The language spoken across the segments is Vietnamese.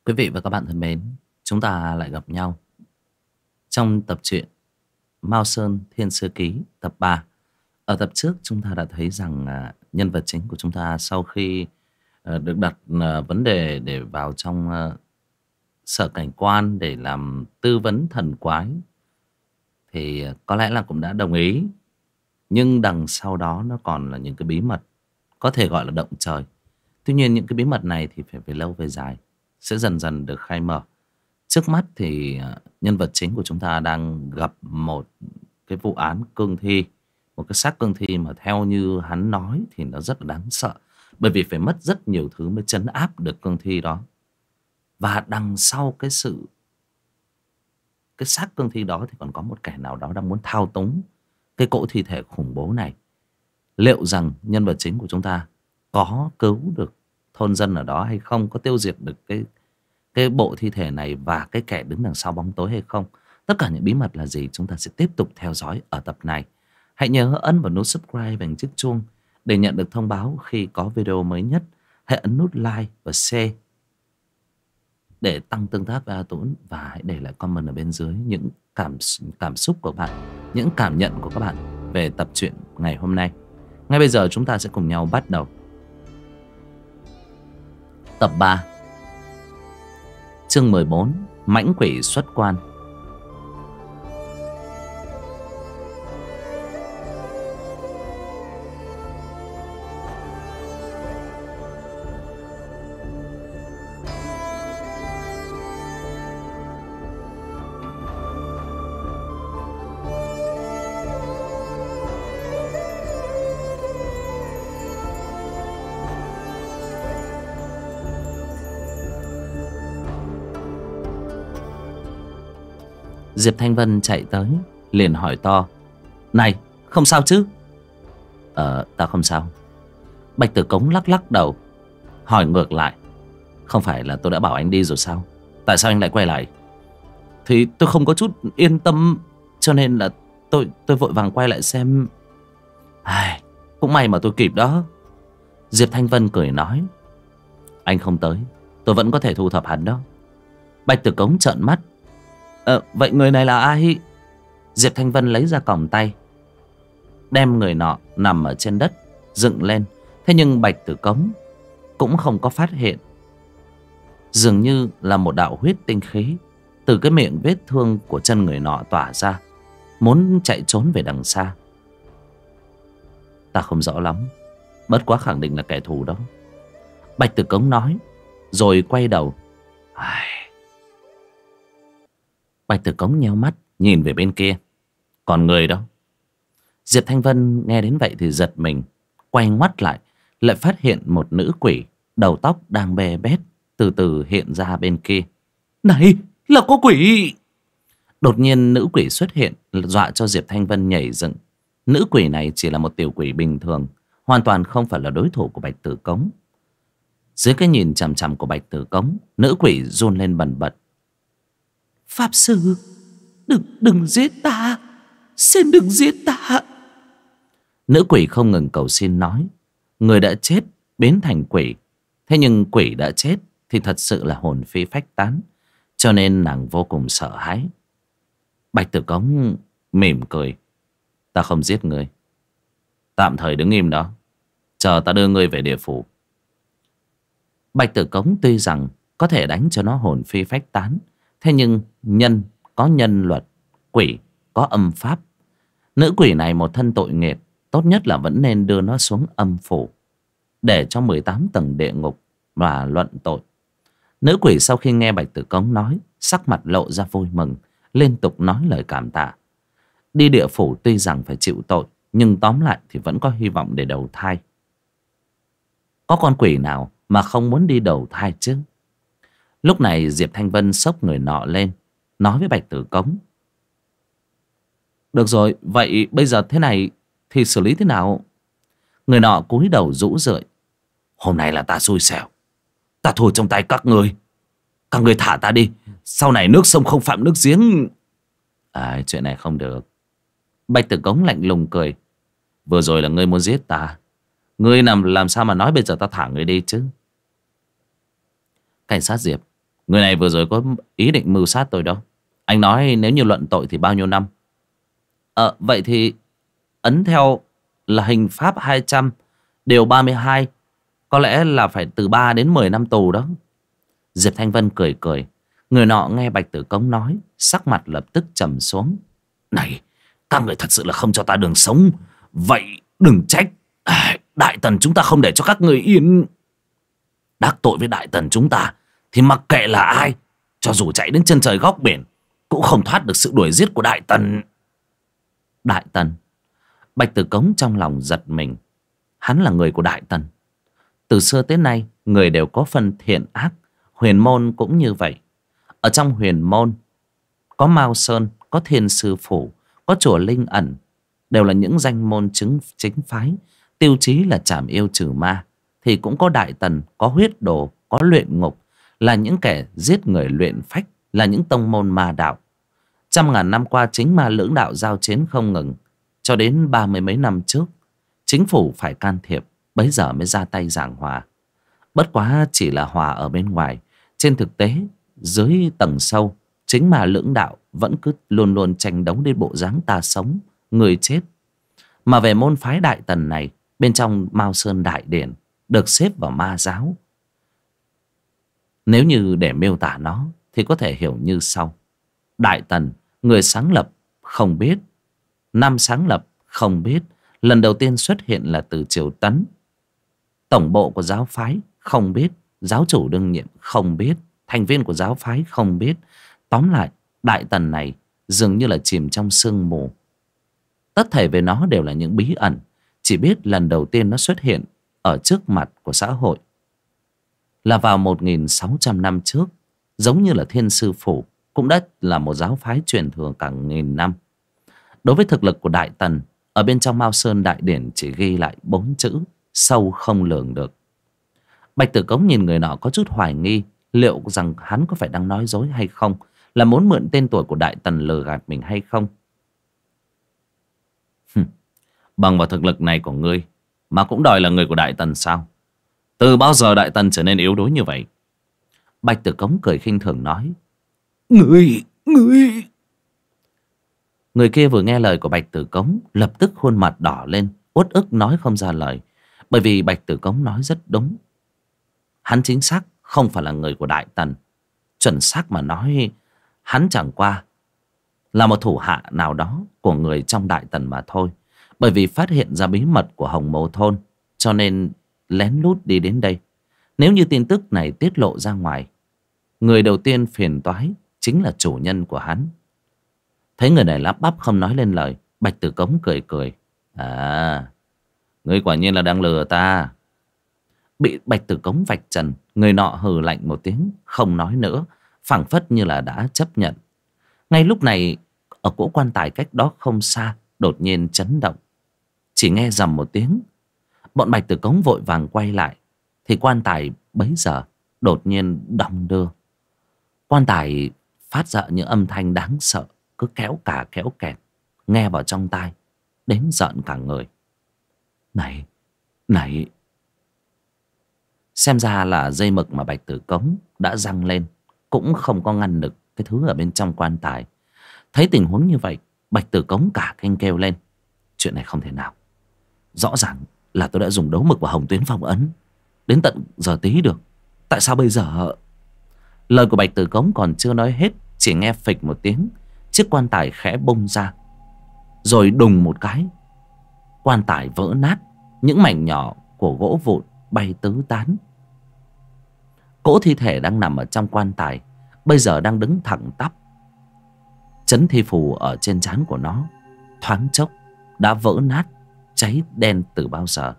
Quý vị và các bạn thân mến, chúng ta lại gặp nhau trong tập truyện Mao Sơn Thiên Sư Ký tập 3. Ở tập trước chúng ta đã thấy rằng nhân vật chính của chúng ta sau khi được đặt vấn đề để vào trong sở cảnh quan để làm tư vấn thần quái thì có lẽ là cũng đã đồng ý. Nhưng đằng sau đó nó còn là những cái bí mật có thể gọi là động trời. Tuy nhiên những cái bí mật này thì phải về lâu về dài sẽ dần dần được khai mở. Trước mắt thì nhân vật chính của chúng ta đang gặp một cái vụ án cương thi. Một cái xác cương thi mà theo như hắn nói thì nó rất là đáng sợ. Bởi vì phải mất rất nhiều thứ mới trấn áp được cương thi đó. Và đằng sau cái xác cương thi đó thì còn có một kẻ nào đó đang muốn thao túng cái cỗ thi thể khủng bố này. Liệu rằng nhân vật chính của chúng ta có cứu được thôn dân ở đó hay không, có tiêu diệt được cái bộ thi thể này và cái kẻ đứng đằng sau bóng tối hay không. Tất cả những bí mật là gì chúng ta sẽ tiếp tục theo dõi ở tập này. Hãy nhớ ấn vào nút subscribe và chiếc chuông để nhận được thông báo khi có video mới nhất. Hãy ấn nút like và share để tăng tương tác với A Tũng. Và hãy để lại comment ở bên dưới những cảm xúc của bạn, những cảm nhận của các bạn về tập truyện ngày hôm nay. Ngay bây giờ chúng ta sẽ cùng nhau bắt đầu tập 3, chương 14, Mãnh quỷ xuất quan. Diệp Thanh Vân chạy tới liền hỏi to: "Này, không sao chứ?" Ta không sao." Bạch Tử Cống lắc lắc đầu hỏi ngược lại: "Không phải là tôi đã bảo anh đi rồi sao? Tại sao anh lại quay lại?" "Thì tôi không có chút yên tâm, cho nên là tôi vội vàng quay lại xem." Cũng may mà tôi kịp đó." Diệp Thanh Vân cười nói: "Anh không tới, tôi vẫn có thể thu thập hắn đó." Bạch Tử Cống trợn mắt: "Vậy người này là ai?" Diệp Thanh Vân lấy ra còng tay, đem người nọ nằm ở trên đất dựng lên. Thế nhưng Bạch Tử Cống cũng không có phát hiện. Dường như là một đạo huyết tinh khí từ cái miệng vết thương của chân người nọ tỏa ra, muốn chạy trốn về đằng xa. "Ta không rõ lắm, bất quá khẳng định là kẻ thù đó." Bạch Tử Cống nói, rồi quay đầu. Bạch Tử Cống nheo mắt nhìn về bên kia: "Còn người đó?" Diệp Thanh Vân nghe đến vậy thì giật mình, quay ngoắt lại, lại phát hiện một nữ quỷ đầu tóc đang bê bết từ từ hiện ra bên kia. "Này, là có quỷ!" Đột nhiên nữ quỷ xuất hiện, dọa cho Diệp Thanh Vân nhảy dựng. Nữ quỷ này chỉ là một tiểu quỷ bình thường, hoàn toàn không phải là đối thủ của Bạch Tử Cống. Dưới cái nhìn chằm chằm của Bạch Tử Cống, nữ quỷ run lên bần bật: "Pháp sư, đừng giết ta, xin đừng giết ta." Nữ quỷ không ngừng cầu xin nói: người đã chết biến thành quỷ, thế nhưng quỷ đã chết thì thật sự là hồn phi phách tán, cho nên nàng vô cùng sợ hãi. Bạch Tử Cống mỉm cười: "Ta không giết người, tạm thời đứng im đó, chờ ta đưa ngươi về địa phủ." Bạch Tử Cống tuy rằng có thể đánh cho nó hồn phi phách tán, thế nhưng nhân có nhân luật, quỷ có âm pháp. Nữ quỷ này một thân tội nghiệp, tốt nhất là vẫn nên đưa nó xuống âm phủ, để cho 18 tầng địa ngục và luận tội. Nữ quỷ sau khi nghe Bạch Tử Cống nói, sắc mặt lộ ra vui mừng, liên tục nói lời cảm tạ. Đi địa phủ tuy rằng phải chịu tội, nhưng tóm lại thì vẫn có hy vọng để đầu thai. Có con quỷ nào mà không muốn đi đầu thai chứ? Lúc này Diệp Thanh Vân xốc người nọ lên, nói với Bạch Tử Cống: "Được rồi, vậy bây giờ thế này thì xử lý thế nào?" Người nọ cúi đầu rũ rượi: "Hôm nay là ta xui xẻo, ta thua trong tay các người thả ta đi, sau này nước sông không phạm nước giếng." Chuyện này không được." Bạch Tử Cống lạnh lùng cười: "Vừa rồi là ngươi muốn giết ta, ngươi làm sao mà nói bây giờ ta thả ngươi đi chứ?" Cảnh sát Diệp, Người này vừa rồi có ý định mưu sát tôi đâu. Anh nói nếu như luận tội thì bao nhiêu năm? Vậy thì ấn theo là hình pháp 200 điều 32, có lẽ là phải từ 3 đến 10 năm tù đó. Diệp Thanh Vân cười cười. Người nọ nghe Bạch Tử Cống nói, sắc mặt lập tức trầm xuống. Này, các người thật sự là không cho ta đường sống. Vậy đừng trách. Đại tần chúng ta không để cho các người yên. Đắc tội với đại tần chúng ta thì mặc kệ là ai, cho dù chạy đến chân trời góc biển, cũng không thoát được sự đuổi giết của đại tần. Đại tần? Bạch Tử Cống trong lòng giật mình. Hắn là người của đại tần. Từ xưa tới nay, người đều có phần thiện ác. Huyền môn cũng như vậy. Ở trong huyền môn có Mao Sơn, có Thiên Sư Phủ, có chùa Linh Ẩn, đều là những danh môn chính phái, tiêu chí là trảm yêu trừ ma. Thì cũng có đại tần, có huyết đồ, có luyện ngục, là những kẻ giết người luyện phách, là những tông môn ma đạo. Trăm ngàn năm qua chính ma lưỡng đạo giao chiến không ngừng, cho đến 30 mấy năm trước chính phủ phải can thiệp, bấy giờ mới ra tay giảng hòa. Bất quá chỉ là hòa ở bên ngoài, trên thực tế dưới tầng sâu, chính ma lưỡng đạo vẫn cứ luôn luôn tranh đấu đến bộ dáng ta sống người chết. Mà về môn phái đại tần này, bên trong Mao Sơn Đại Điển được xếp vào ma giáo. Nếu như để miêu tả nó thì có thể hiểu như sau. Đại tần, người sáng lập không biết, năm sáng lập không biết, lần đầu tiên xuất hiện là từ triều Tấn. Tổng bộ của giáo phái không biết, giáo chủ đương nhiệm không biết, thành viên của giáo phái không biết. Tóm lại, đại tần này dường như là chìm trong sương mù. Tất thể về nó đều là những bí ẩn, chỉ biết lần đầu tiên nó xuất hiện ở trước mặt của xã hội là vào 1600 năm trước. Giống như là Thiên Sư Phủ cũng đã là một giáo phái truyền thừa cả nghìn năm. Đối với thực lực của đại tần, ở bên trong Mao Sơn Đại Điển chỉ ghi lại 4 chữ: sâu không lường được. Bạch Tử Cống nhìn người nọ có chút hoài nghi, liệu rằng hắn có phải đang nói dối hay không, là muốn mượn tên tuổi của đại tần lừa gạt mình hay không. Bằng vào thực lực này của ngươi mà cũng đòi là người của đại tần sao? Từ bao giờ đại tần trở nên yếu đuối như vậy? Bạch Tử Cống cười khinh thường nói. Ngươi Người kia vừa nghe lời của Bạch Tử Cống, lập tức khuôn mặt đỏ lên, uất ức nói không ra lời. Bởi vì Bạch Tử Cống nói rất đúng. Hắn chính xác không phải là người của đại tần. Chuẩn xác mà nói, hắn chẳng qua là một thủ hạ nào đó của người trong đại tần mà thôi. Bởi vì phát hiện ra bí mật của Hồng Mộ Thôn, cho nên lén lút đi đến đây. Nếu như tin tức này tiết lộ ra ngoài, người đầu tiên phiền toái chính là chủ nhân của hắn. Thấy người này lắp bắp không nói lên lời, Bạch Tử Cống cười cười. Ngươi quả nhiên là đang lừa ta. Bị Bạch Tử Cống vạch trần, người nọ hừ lạnh một tiếng, không nói nữa, phảng phất như là đã chấp nhận. Ngay lúc này, ở cỗ quan tài cách đó không xa đột nhiên chấn động. Chỉ nghe rầm một tiếng, bọn Bạch Tử Cống vội vàng quay lại, thì quan tài bấy giờ đột nhiên đong đưa. Quan tài phát ra những âm thanh đáng sợ, cứ kéo cả kéo kẹt, nghe vào trong tai đến giận cả người. Này, xem ra là dây mực mà Bạch Tử Cống đã giăng lên cũng không có ngăn được cái thứ ở bên trong quan tài. Thấy tình huống như vậy, Bạch Tử Cống cả kinh kêu lên. Chuyện này không thể nào. Rõ ràng là tôi đã dùng đấu mực và hồng tuyến phong ấn đến tận giờ tí được. Tại sao bây giờ? Lời của Bạch Tử Cống còn chưa nói hết, chỉ nghe phịch một tiếng, chiếc quan tài khẽ bung ra. Rồi đùng một cái, quan tài vỡ nát, những mảnh nhỏ của gỗ vụn bay tứ tán. Cỗ thi thể đang nằm ở trong quan tài bây giờ đang đứng thẳng tắp. Chấn thi phù ở trên trán của nó thoáng chốc đã vỡ nát, cháy đen từ bao giờ.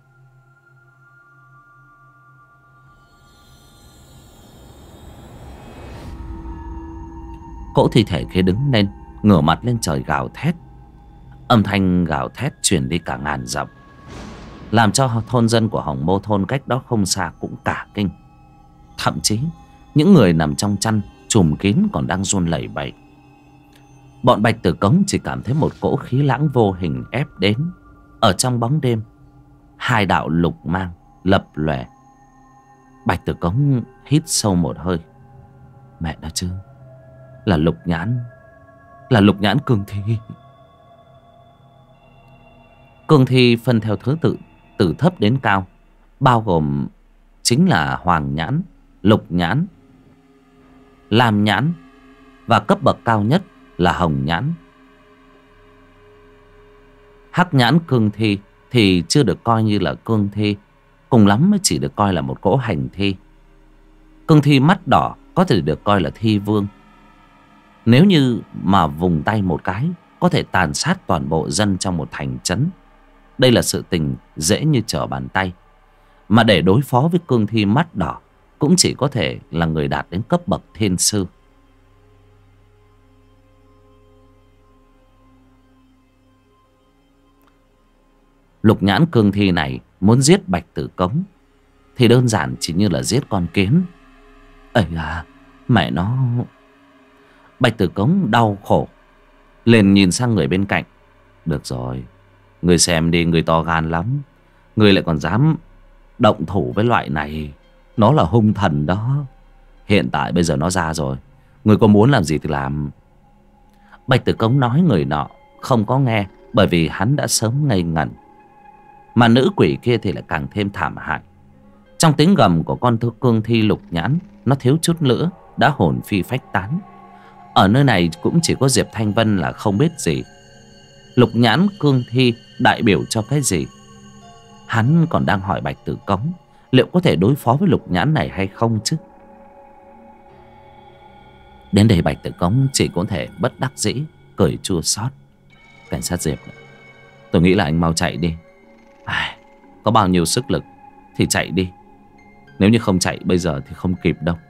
Cỗ thi thể kia đứng lên, ngửa mặt lên trời gào thét. Âm thanh gào thét truyền đi cả ngàn dặm, làm cho thôn dân của Hồng Mô Thôn cách đó không xa cũng cả kinh. Thậm chí những người nằm trong chăn trùm kín còn đang run lẩy bẩy. Bọn Bạch Tử Cống chỉ cảm thấy một cỗ khí lãng vô hình ép đến. Ở trong bóng đêm, hai đạo lục mang lập lòe. Bạch Tử Cống hít sâu một hơi. Mẹ nó chứ, là Lục Nhãn, là Lục Nhãn cương thi. Cương thi phân theo thứ tự từ thấp đến cao, bao gồm chính là Hoàng Nhãn, Lục Nhãn, Lam Nhãn, và cấp bậc cao nhất là Hồng Nhãn. Hắc Nhãn cương thi thì chưa được coi như là cương thi, cùng lắm mới chỉ được coi là một cỗ hành thi. Cương thi mắt đỏ có thể được coi là thi vương. Nếu như mà vùng tay một cái, có thể tàn sát toàn bộ dân trong một thành trấn. Đây là sự tình dễ như trở bàn tay. Mà để đối phó với cương thi mắt đỏ, cũng chỉ có thể là người đạt đến cấp bậc thiên sư. Lục Nhãn cương thi này muốn giết Bạch Tử Cống thì đơn giản chỉ như là giết con kiến. Ây à, mẹ nó. Bạch Tử Cống đau khổ, liền nhìn sang người bên cạnh. Được rồi, người xem đi, người to gan lắm, người lại còn dám động thủ với loại này. Nó là hung thần đó. Hiện tại bây giờ nó ra rồi, người có muốn làm gì thì làm. Bạch Tử Cống nói người nọ không có nghe, bởi vì hắn đã sớm ngây ngẩn. Mà nữ quỷ kia thì lại càng thêm thảm hại. Trong tiếng gầm của con cương thi Lục Nhãn, nó thiếu chút nữa đã hồn phi phách tán. Ở nơi này cũng chỉ có Diệp Thanh Vân là không biết gì. Lục Nhãn cương thi đại biểu cho cái gì? Hắn còn đang hỏi Bạch Tử Cống liệu có thể đối phó với Lục Nhãn này hay không chứ. Đến đây Bạch Tử Cống chỉ có thể bất đắc dĩ cười chua xót. Cảnh sát Diệp, tôi nghĩ là anh mau chạy đi. Có bao nhiêu sức lực thì chạy đi. Nếu như không chạy bây giờ thì không kịp đâu.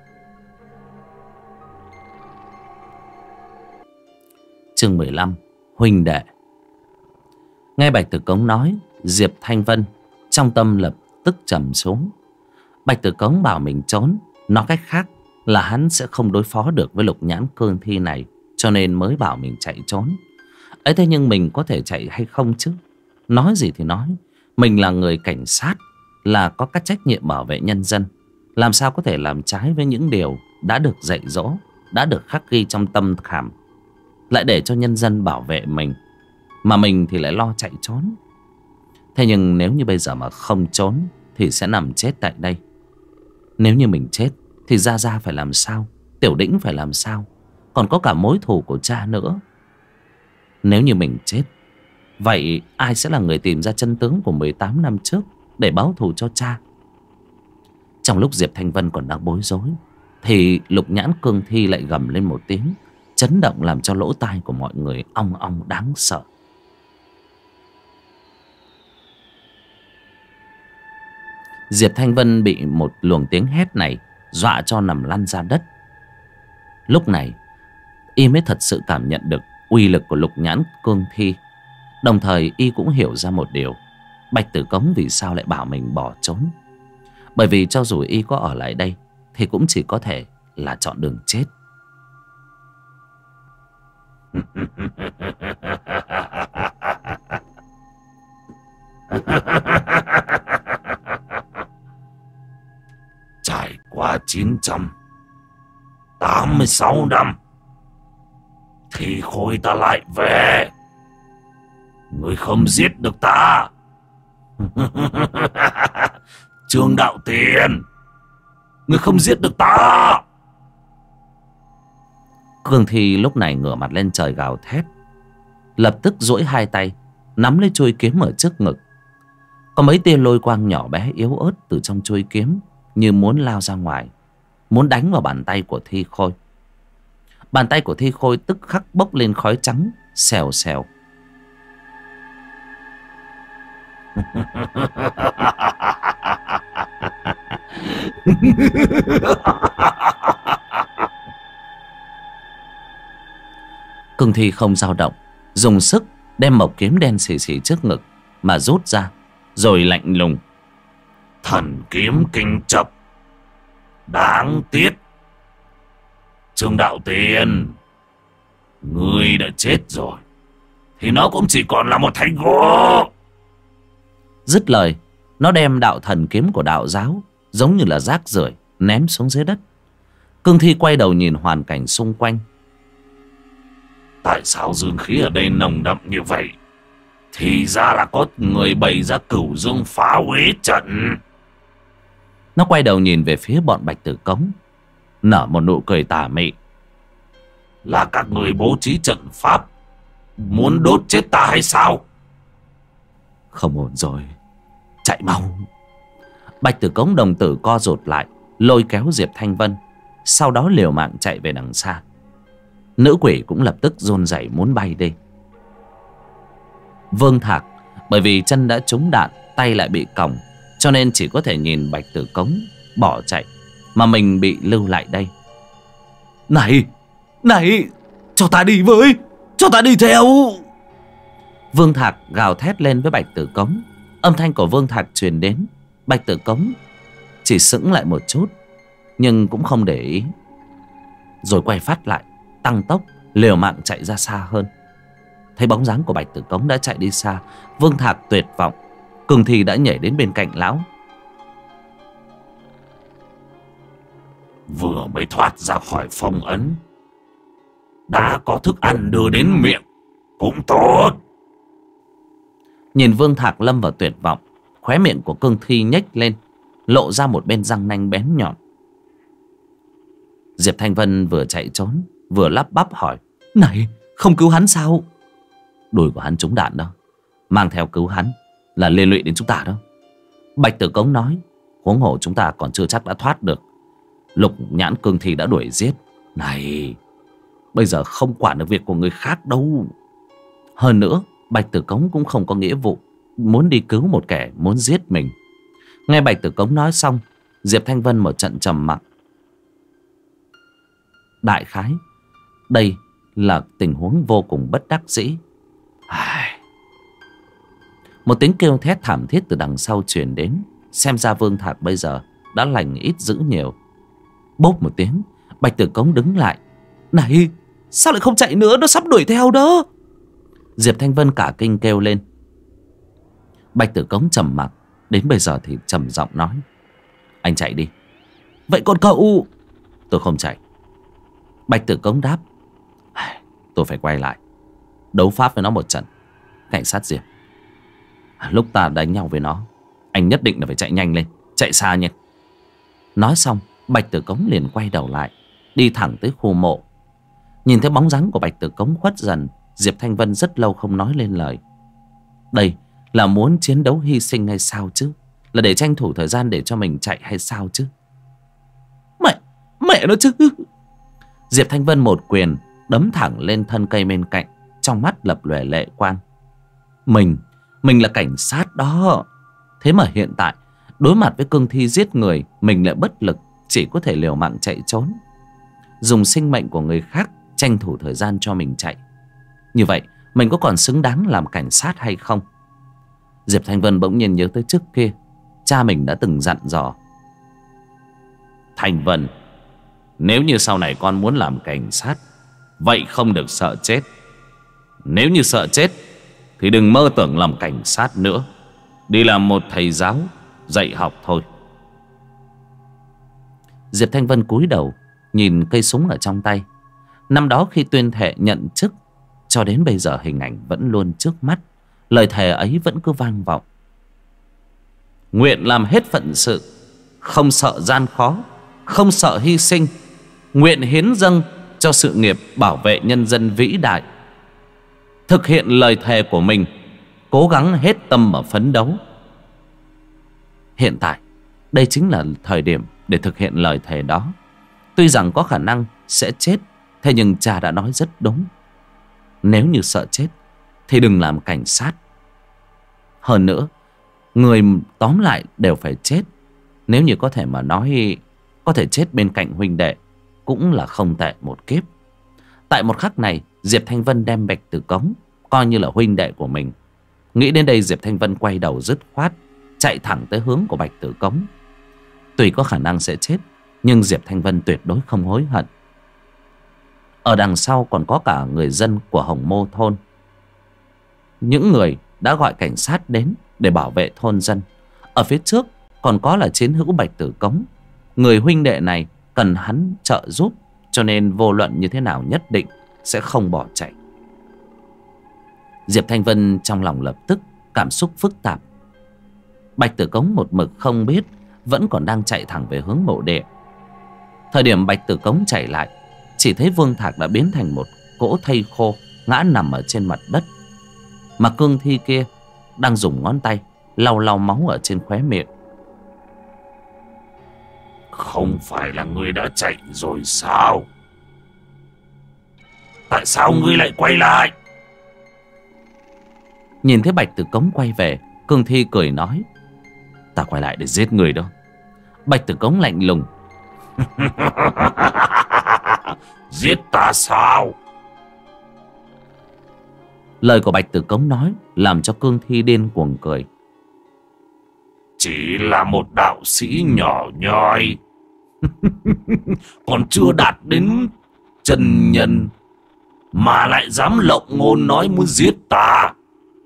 Chương 15, huynh đệ. Nghe Bạch Tử Cống nói, Diệp Thanh Vân trong tâm lập tức trầm xuống. Bạch Tử Cống bảo mình trốn, nói cách khác là hắn sẽ không đối phó được với Lục Nhãn cương thi này, cho nên mới bảo mình chạy trốn. Ấy thế nhưng mình có thể chạy hay không chứ? Nói gì thì nói, mình là người cảnh sát, là có các trách nhiệm bảo vệ nhân dân, làm sao có thể làm trái với những điều đã được dạy dỗ, đã được khắc ghi trong tâm khảm, lại để cho nhân dân bảo vệ mình, mà mình thì lại lo chạy trốn. Thế nhưng nếu như bây giờ mà không trốn thì sẽ nằm chết tại đây. Nếu như mình chết thì Gia Gia phải làm sao, Tiểu Đĩnh phải làm sao, còn có cả mối thù của cha nữa. Nếu như mình chết, vậy ai sẽ là người tìm ra chân tướng của 18 năm trước để báo thù cho cha? Trong lúc Diệp Thanh Vân còn đang bối rối thì Lục Nhãn cương thi lại gầm lên một tiếng, chấn động làm cho lỗ tai của mọi người ong ong đáng sợ. Diệp Thanh Vân bị một luồng tiếng hét này dọa cho nằm lăn ra đất. Lúc này y mới thật sự cảm nhận được uy lực của Lục Nhãn cương thi. Đồng thời y cũng hiểu ra một điều, Bạch Tử Cống vì sao lại bảo mình bỏ trốn. Bởi vì cho dù y có ở lại đây thì cũng chỉ có thể là chọn đường chết. Trải qua 986 năm thì khôi ta lại về. Ngươi không giết được ta. Trương Đạo Tiền, ngươi không giết được ta. Cương thi lúc này ngửa mặt lên trời gào thét, lập tức duỗi hai tay nắm lấy chuôi kiếm ở trước ngực. Có mấy tia lôi quang nhỏ bé yếu ớt từ trong chuôi kiếm, như muốn lao ra ngoài, muốn đánh vào bàn tay của Thi Khôi. Bàn tay của Thi Khôi tức khắc bốc lên khói trắng xèo xèo. Cương thi không dao động, dùng sức đem mẩu kiếm đen xì xì trước ngực mà rút ra, rồi lạnh lùng: Thần kiếm kinh chập, đáng tiếc. Trương Đạo Tiền, ngươi đã chết rồi thì nó cũng chỉ còn là một thanh gỗ. Dứt lời, nó đem đạo thần kiếm của đạo giáo giống như là rác rưởi ném xuống dưới đất. Cương Thi quay đầu nhìn hoàn cảnh xung quanh. Tại sao dương khí ở đây nồng đậm như vậy? Thì ra là có người bày ra Cửu Dương phá uế trận. Nó quay đầu nhìn về phía bọn Bạch Tử Cống, nở một nụ cười tà mị. Là các người bố trí trận pháp, muốn đốt chết ta hay sao? Không ổn rồi, chạy mau. Bạch Tử Cống đồng tử co rụt lại, lôi kéo Diệp Thanh Vân, sau đó liều mạng chạy về đằng xa. Nữ quỷ cũng lập tức run rẩy muốn bay đi. Vương Thạc bởi vì chân đã trúng đạn, tay lại bị còng, cho nên chỉ có thể nhìn Bạch Tử Cống bỏ chạy, mà mình bị lưu lại đây. Này, này, cho ta đi với, cho ta đi theo. Vương Thạc gào thét lên với Bạch Tử Cống. Âm thanh của Vương Thạc truyền đến. Bạch Tử Cống chỉ sững lại một chút, nhưng cũng không để ý, rồi quay phát lại, tăng tốc liều mạng chạy ra xa hơn. Thấy bóng dáng của Bạch Tử Cống đã chạy đi xa, Vương Thạc tuyệt vọng. Cương Thi đã nhảy đến bên cạnh lão. Vừa mới thoát ra khỏi phong ấn, đã có thức ăn đưa đến miệng, cũng tốt. Nhìn Vương Thạc lâm vào tuyệt vọng, khóe miệng của Cương Thi nhếch lên, lộ ra một bên răng nanh bén nhọn. Diệp Thanh Vân vừa chạy trốn vừa lắp bắp hỏi: Này, không cứu hắn sao? Đùi của hắn trúng đạn đó, mang theo cứu hắn là liên lụy đến chúng ta đó. Bạch Tử Cống nói: Huống hồ chúng ta còn chưa chắc đã thoát được. Lục Nhãn Cương Thi đã đuổi giết. Này, bây giờ không quản được việc của người khác đâu. Hơn nữa, Bạch Tử Cống cũng không có nghĩa vụ muốn đi cứu một kẻ muốn giết mình. Nghe Bạch Tử Cống nói xong, Diệp Thanh Vân một trận trầm mặc. Đại khái đây là tình huống vô cùng bất đắc dĩ. Một tiếng kêu thét thảm thiết từ đằng sau truyền đến. Xem ra Vương Thạc bây giờ đã lành ít dữ nhiều. Bốp một tiếng, Bạch Tử Cống đứng lại. Này, sao lại không chạy nữa, nó sắp đuổi theo đó. Diệp Thanh Vân cả kinh kêu lên. Bạch Tử Cống trầm mặc, đến bây giờ thì trầm giọng nói: Anh chạy đi. Vậy còn cậu? Tôi không chạy. Bạch Tử Cống đáp: Tôi phải quay lại đấu pháp với nó một trận. Cảnh sát Diệp, lúc ta đánh nhau với nó, anh nhất định là phải chạy nhanh lên, chạy xa nhé. Nói xong, Bạch Tử Cống liền quay đầu lại, đi thẳng tới khu mộ. Nhìn thấy bóng dáng của Bạch Tử Cống khuất dần, Diệp Thanh Vân rất lâu không nói lên lời. Đây là muốn chiến đấu hy sinh hay sao chứ? Là để tranh thủ thời gian để cho mình chạy hay sao chứ? Mẹ nó chứ! Diệp Thanh Vân một quyền đấm thẳng lên thân cây bên cạnh, trong mắt lập lòe lệ quang. Mình là cảnh sát đó. Thế mà hiện tại đối mặt với Cương Thi giết người, mình lại bất lực, chỉ có thể liều mạng chạy trốn, dùng sinh mệnh của người khác tranh thủ thời gian cho mình chạy. Như vậy mình có còn xứng đáng làm cảnh sát hay không? Diệp Thanh Vân bỗng nhiên nhớ tới trước kia cha mình đã từng dặn dò: Thanh Vân, nếu như sau này con muốn làm cảnh sát, vậy không được sợ chết. Nếu như sợ chết thì đừng mơ tưởng làm cảnh sát nữa, đi làm một thầy giáo dạy học thôi. Diệp Thanh Vân cúi đầu nhìn cây súng ở trong tay. Năm đó khi tuyên thệ nhận chức, cho đến bây giờ hình ảnh vẫn luôn trước mắt, lời thề ấy vẫn cứ vang vọng: Nguyện làm hết phận sự, không sợ gian khó, không sợ hy sinh, nguyện hiến dâng cho sự nghiệp bảo vệ nhân dân vĩ đại. Thực hiện lời thề của mình, cố gắng hết tâm mà phấn đấu. Hiện tại đây chính là thời điểm để thực hiện lời thề đó. Tuy rằng có khả năng sẽ chết, thế nhưng cha đã nói rất đúng. Nếu như sợ chết thì đừng làm cảnh sát. Hơn nữa, người tóm lại đều phải chết. Nếu như có thể mà nói, có thể chết bên cạnh huynh đệ cũng là không tệ một kiếp. Tại một khắc này, Diệp Thanh Vân đem Bạch Tử Cống coi như là huynh đệ của mình. Nghĩ đến đây, Diệp Thanh Vân quay đầu dứt khoát, chạy thẳng tới hướng của Bạch Tử Cống. Tuy có khả năng sẽ chết, nhưng Diệp Thanh Vân tuyệt đối không hối hận. Ở đằng sau còn có cả người dân của Hồng Mô thôn. Những người đã gọi cảnh sát đến để bảo vệ thôn dân. Ở phía trước còn có là chiến hữu Bạch Tử Cống. Người huynh đệ này cần hắn trợ giúp, cho nên vô luận như thế nào nhất định sẽ không bỏ chạy. Diệp Thanh Vân trong lòng lập tức cảm xúc phức tạp. Bạch Tử Cống một mực không biết, vẫn còn đang chạy thẳng về hướng mộ địa. Thời điểm Bạch Tử Cống chạy lại, chỉ thấy Vương Thạc đã biến thành một cỗ thây khô ngã nằm ở trên mặt đất, mà cương thi kia đang dùng ngón tay lau lau máu ở trên khóe miệng. Không phải là ngươi đã chạy rồi sao? Tại sao ngươi lại quay lại? Nhìn thấy Bạch Tử Cống quay về, cương thi cười nói: Ta quay lại để giết người đó. Bạch Tử Cống lạnh lùng: Giết ta sao? Lời của Bạch Tử Cống nói làm cho cương thi điên cuồng cười. Chỉ là một đạo sĩ nhỏ nhoi, còn chưa đạt đến chân nhân mà lại dám lộng ngôn nói muốn giết ta.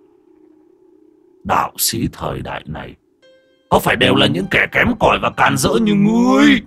Đạo sĩ thời đại này có phải đều là những kẻ kém cỏi và càn rỡ như ngươi?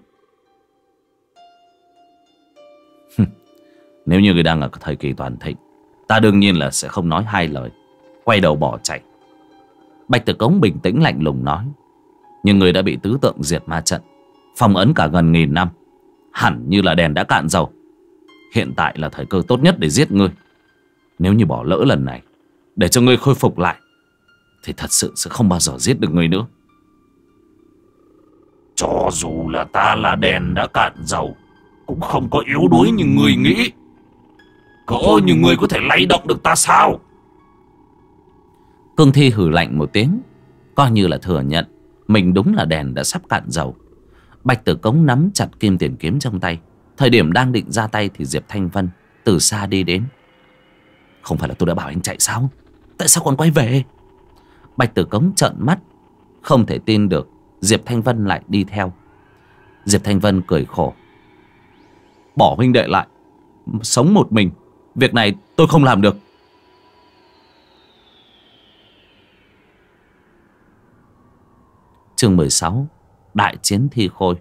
Nếu như người đang ở thời kỳ toàn thịnh, ta đương nhiên là sẽ không nói hai lời, quay đầu bỏ chạy. Bạch Tử Cống bình tĩnh lạnh lùng nói: Nhưng người đã bị tứ tượng diệt ma trận phong ấn cả gần 1000 năm, hẳn như là đèn đã cạn dầu. Hiện tại là thời cơ tốt nhất để giết ngươi. Nếu như bỏ lỡ lần này, để cho ngươi khôi phục lại, thì thật sự sẽ không bao giờ giết được ngươi nữa. Cho dù là ta là đèn đã cạn dầu, cũng không có yếu đuối như ngươi nghĩ. Cỡ như ngươi có thể lay động được ta sao? Cương thi hừ lạnh một tiếng, coi như là thừa nhận mình đúng là đèn đã sắp cạn dầu. Bạch Tử Cống nắm chặt kim tiền kiếm trong tay. Thời điểm đang định ra tay thì Diệp Thanh Vân từ xa đi đến. Không phải là tôi đã bảo anh chạy sao? Tại sao còn quay về? Bạch Tử Cống trợn mắt, không thể tin được Diệp Thanh Vân lại đi theo. Diệp Thanh Vân cười khổ: Bỏ huynh đệ lại, sống một mình, việc này tôi không làm được. Chương 16: Đại chiến thi khôi.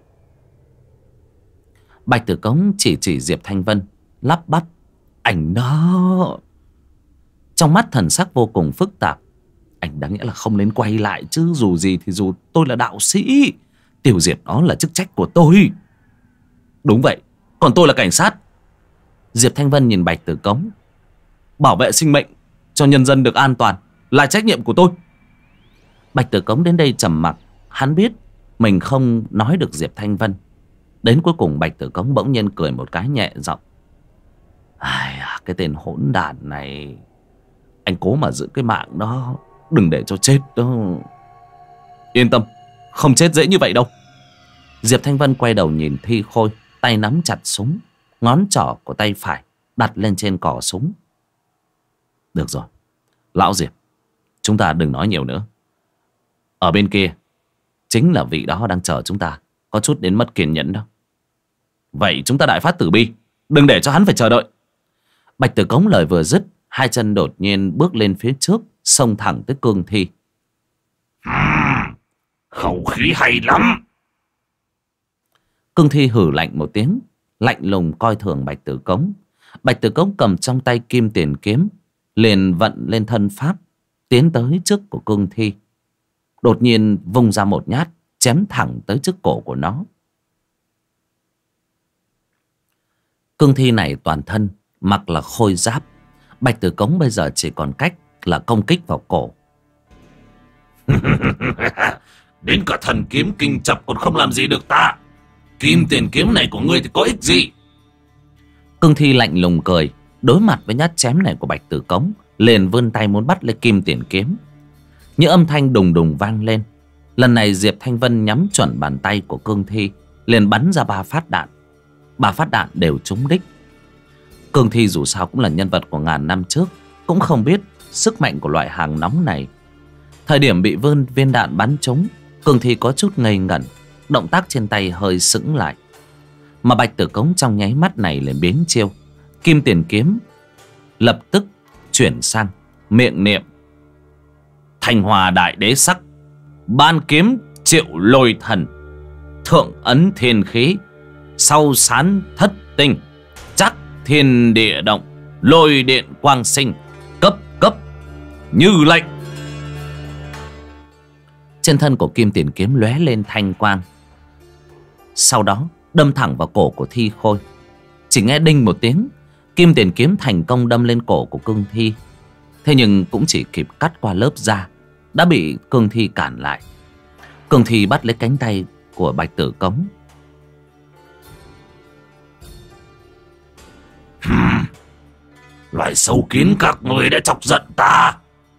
Bạch Tử Cống chỉ Diệp Thanh Vân, lắp bắp: Anh đó. Trong mắt thần sắc vô cùng phức tạp. Anh đáng nghĩa là không nên quay lại chứ, dù gì thì dù tôi là đạo sĩ, tiêu diệt nó là chức trách của tôi. Đúng vậy, còn tôi là cảnh sát. Diệp Thanh Vân nhìn Bạch Tử Cống: Bảo vệ sinh mệnh cho nhân dân được an toàn là trách nhiệm của tôi. Bạch Tử Cống đến đây trầm mặc. Hắn biết mình không nói được Diệp Thanh Vân. Đến cuối cùng Bạch Tử Cống bỗng nhiên cười một cái nhẹ giọng: Cái tên hỗn đản này, anh cố mà giữ cái mạng đó, đừng để cho chết đó. Yên tâm, không chết dễ như vậy đâu. Diệp Thanh Vân quay đầu nhìn thi khôi, tay nắm chặt súng, ngón trỏ của tay phải đặt lên trên cò súng. Được rồi, lão Diệp, chúng ta đừng nói nhiều nữa. Ở bên kia chính là vị đó đang chờ chúng ta, có chút đến mất kiên nhẫn đâu. Vậy chúng ta đại phát tử bi, đừng để cho hắn phải chờ đợi. Bạch Tử Cống lời vừa dứt, hai chân đột nhiên bước lên phía trước, xông thẳng tới cương thi. Khẩu khí hay lắm. Cương thi hử lạnh một tiếng, lạnh lùng coi thường Bạch Tử Cống. Bạch Tử Cống cầm trong tay kim tiền kiếm, liền vận lên thân pháp, tiến tới trước của cương thi. Đột nhiên vung ra một nhát, chém thẳng tới trước cổ của nó. Cương thi này toàn thân mặc là khôi giáp. Bạch Tử Cống bây giờ chỉ còn cách là công kích vào cổ. Đến cả thần kiếm kinh chập còn không làm gì được ta. Kim tiền kiếm này của ngươi thì có ích gì? Cương thi lạnh lùng cười, đối mặt với nhát chém này của Bạch Tử Cống, liền vươn tay muốn bắt lấy kim tiền kiếm. Những âm thanh đùng đùng vang lên. Lần này Diệp Thanh Vân nhắm chuẩn bàn tay của cương thi, liền bắn ra 3 phát đạn. 3 phát đạn đều trúng đích. Cương thi dù sao cũng là nhân vật của ngàn năm trước, cũng không biết sức mạnh của loại hàng nóng này. Thời điểm bị viên đạn bắn trúng, cương thi có chút ngây ngẩn, động tác trên tay hơi sững lại. Mà Bạch Tử Cống trong nháy mắt này liền biến chiêu. Kim tiền kiếm lập tức chuyển sang miệng niệm: Thanh Hòa đại đế sắc, ban kiếm triệu lôi thần, thượng ấn thiên khí, sau sán thất tinh, chắc thiên địa động, lôi điện quang sinh, cấp cấp như lệnh. Trên thân của kim tiền kiếm lóe lên thanh quang, sau đó đâm thẳng vào cổ của Thi Khôi. Chỉ nghe đinh một tiếng, kim tiền kiếm thành công đâm lên cổ của Cương Thi. Thế nhưng cũng chỉ kịp cắt qua lớp da, đã bị Cương Thi cản lại. Cương Thi bắt lấy cánh tay của Bạch Tử Cống. Loài sâu kiến các người đã chọc giận ta.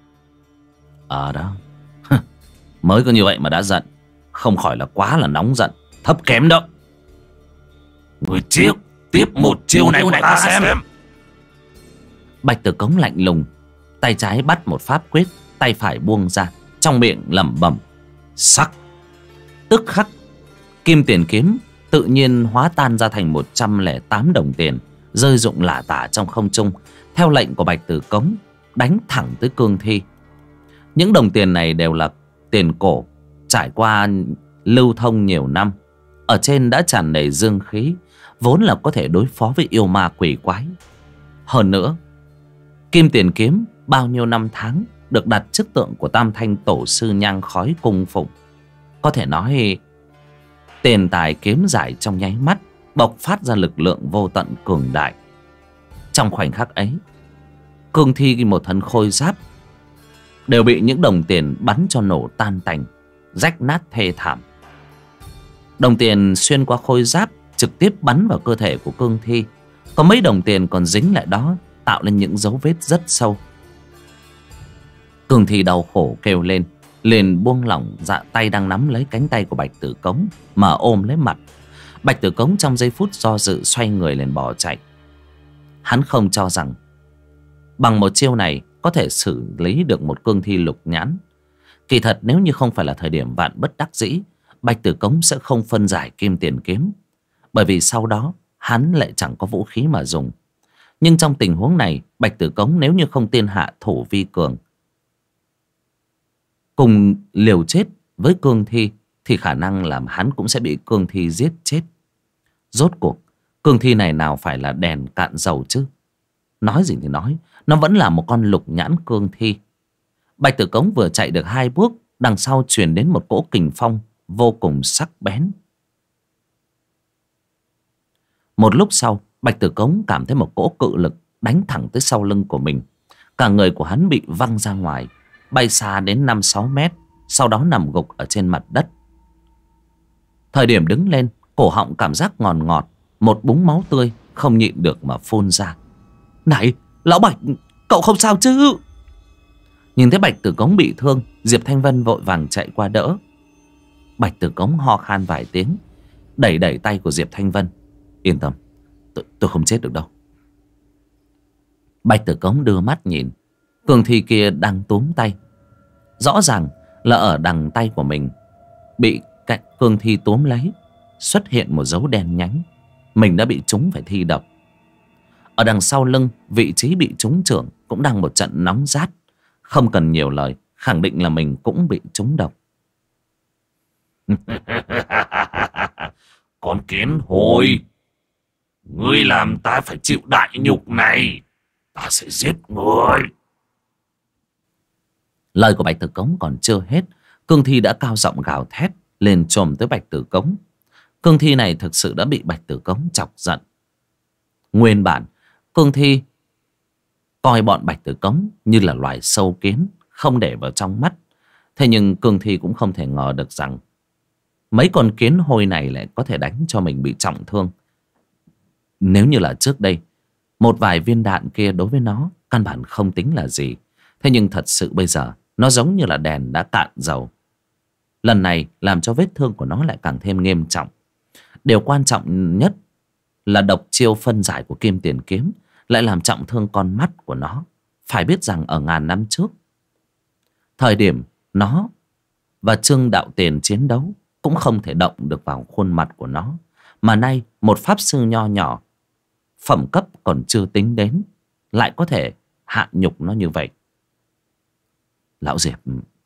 Đó mới có như vậy mà đã giận, không khỏi là quá là nóng giận, thấp kém đó. Người tiếp một chiêu này của ta xem. Bạch Tử Cống lạnh lùng, tay trái bắt một pháp quyết, tay phải buông ra, trong miệng lẩm bẩm sắc. Tức khắc, kim tiền kiếm tự nhiên hóa tan ra thành 108 đồng tiền, rơi rụng lả tả trong không trung, theo lệnh của Bạch Tử Cống đánh thẳng tới Cương Thi. Những đồng tiền này đều là tiền cổ, trải qua lưu thông nhiều năm, ở trên đã tràn đầy dương khí, vốn là có thể đối phó với yêu ma quỷ quái. Hơn nữa, kim tiền kiếm bao nhiêu năm tháng được đặt trước tượng của Tam Thanh Tổ sư nhang khói cung phụng, có thể nói tiền tài kiếm giải trong nháy mắt bộc phát ra lực lượng vô tận cường đại. Trong khoảnh khắc ấy, Cương Thi một thân khôi giáp đều bị những đồng tiền bắn cho nổ tan tành, rách nát thê thảm. Đồng tiền xuyên qua khôi giáp trực tiếp bắn vào cơ thể của Cương Thi. Có mấy đồng tiền còn dính lại đó, tạo nên những dấu vết rất sâu. Cương Thi đau khổ kêu lên, liền buông lỏng dạ tay đang nắm lấy cánh tay của Bạch Tử Cống mà ôm lấy mặt. Bạch Tử Cống trong giây phút do dự xoay người liền bỏ chạy. Hắn không cho rằng bằng một chiêu này có thể xử lý được một Cương Thi lục nhãn. Kỳ thật nếu như không phải là thời điểm vạn bất đắc dĩ, Bạch Tử Cống sẽ không phân giải kim tiền kiếm, bởi vì sau đó hắn lại chẳng có vũ khí mà dùng. Nhưng trong tình huống này, Bạch Tử Cống nếu như không tiên hạ thủ vi cường, cùng liều chết với Cương Thi, thì khả năng là hắn cũng sẽ bị Cương Thi giết chết. Rốt cuộc Cương Thi này nào phải là đèn cạn dầu chứ. Nói gì thì nói, nó vẫn là một con lục nhãn Cương Thi. Bạch Tử Cống vừa chạy được 2 bước, đằng sau truyền đến một cỗ kình phong vô cùng sắc bén. Một lúc sau, Bạch Tử Cống cảm thấy một cỗ cự lực đánh thẳng tới sau lưng của mình. Cả người của hắn bị văng ra ngoài, bay xa đến 5-6 mét, sau đó nằm gục ở trên mặt đất. Thời điểm đứng lên, cổ họng cảm giác ngọt ngọt, một búng máu tươi không nhịn được mà phun ra. Này, lão Bạch, cậu không sao chứ? Nhìn thấy Bạch Tử Cống bị thương, Diệp Thanh Vân vội vàng chạy qua đỡ. Bạch Tử Cống ho khan vài tiếng, đẩy đẩy tay của Diệp Thanh Vân. Yên tâm, tôi không chết được đâu. Bạch Tử Cống đưa mắt nhìn, Cương Thi kia đang túm tay. Rõ ràng là ở đằng tay của mình bị Cương Thi túm lấy, xuất hiện một dấu đen nhánh. Mình đã bị trúng phải thi độc. Ở đằng sau lưng, vị trí bị trúng chưởng cũng đang một trận nóng rát. Không cần nhiều lời, khẳng định là mình cũng bị trúng độc. Con kiến hôi, ngươi làm ta phải chịu đại nhục này, ta sẽ giết ngươi. Lời của Bạch Tử Cống còn chưa hết, Cương Thi đã cao giọng gào thét lên chồm tới Bạch Tử Cống. Cương Thi này thực sự đã bị Bạch Tử Cống chọc giận. Nguyên bản Cương Thi coi bọn Bạch Tử Cống như là loài sâu kiến, không để vào trong mắt. Thế nhưng Cương Thi cũng không thể ngờ được rằng mấy con kiến hôi này lại có thể đánh cho mình bị trọng thương. Nếu như là trước đây, một vài viên đạn kia đối với nó căn bản không tính là gì. Thế nhưng thật sự bây giờ nó giống như là đèn đã cạn dầu. Lần này làm cho vết thương của nó lại càng thêm nghiêm trọng. Điều quan trọng nhất là độc chiêu phân giải của kim tiền kiếm lại làm trọng thương con mắt của nó. Phải biết rằng ở ngàn năm trước, thời điểm nó và Trương Đạo Tiền chiến đấu cũng không thể động được vào khuôn mặt của nó. Mà nay một pháp sư nho nhỏ, phẩm cấp còn chưa tính đến, lại có thể hạ nhục nó như vậy. Lão Diệp,